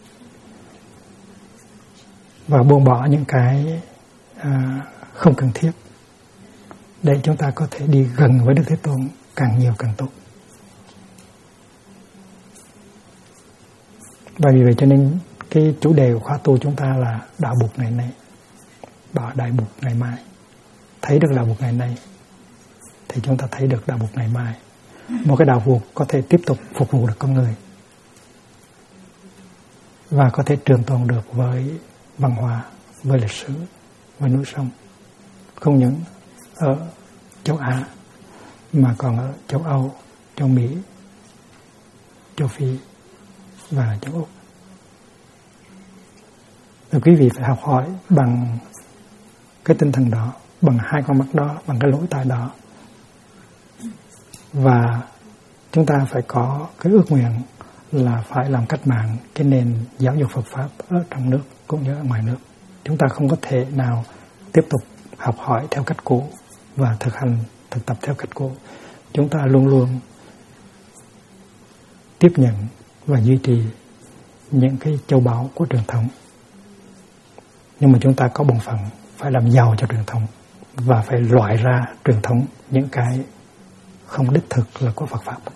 và buông bỏ những cái không cần thiết để chúng ta có thể đi gần với Đức Thế Tôn càng nhiều càng tốt. Và vì vậy cho nên cái chủ đề của khóa tu chúng ta là đạo Bụt ngày nay, bảo đại Bụt ngày mai. Thấy được đạo Bụt ngày nay thì chúng ta thấy được đạo Bụt ngày mai. Một cái đạo Bụt có thể tiếp tục phục vụ được con người và có thể trường tồn được với văn hóa, với lịch sử, với núi sông, không những ở châu Á mà còn ở châu Âu, châu Mỹ, châu Phi và châu Úc. Và quý vị phải học hỏi bằng cái tinh thần đó, bằng hai con mắt đó, bằng cái lỗ tai đó. Và chúng ta phải có cái ước nguyện là phải làm cách mạng cái nền giáo dục Phật Pháp ở trong nước cũng như ở ngoài nước. Chúng ta không có thể nào tiếp tục học hỏi theo cách cũ và thực tập theo cách cũ. Chúng ta luôn luôn tiếp nhận và duy trì những cái châu báu của truyền thống. Nhưng mà chúng ta có bổn phận phải làm giàu cho truyền thống và phải loại ra truyền thống những cái không đích thực là của Phật Pháp.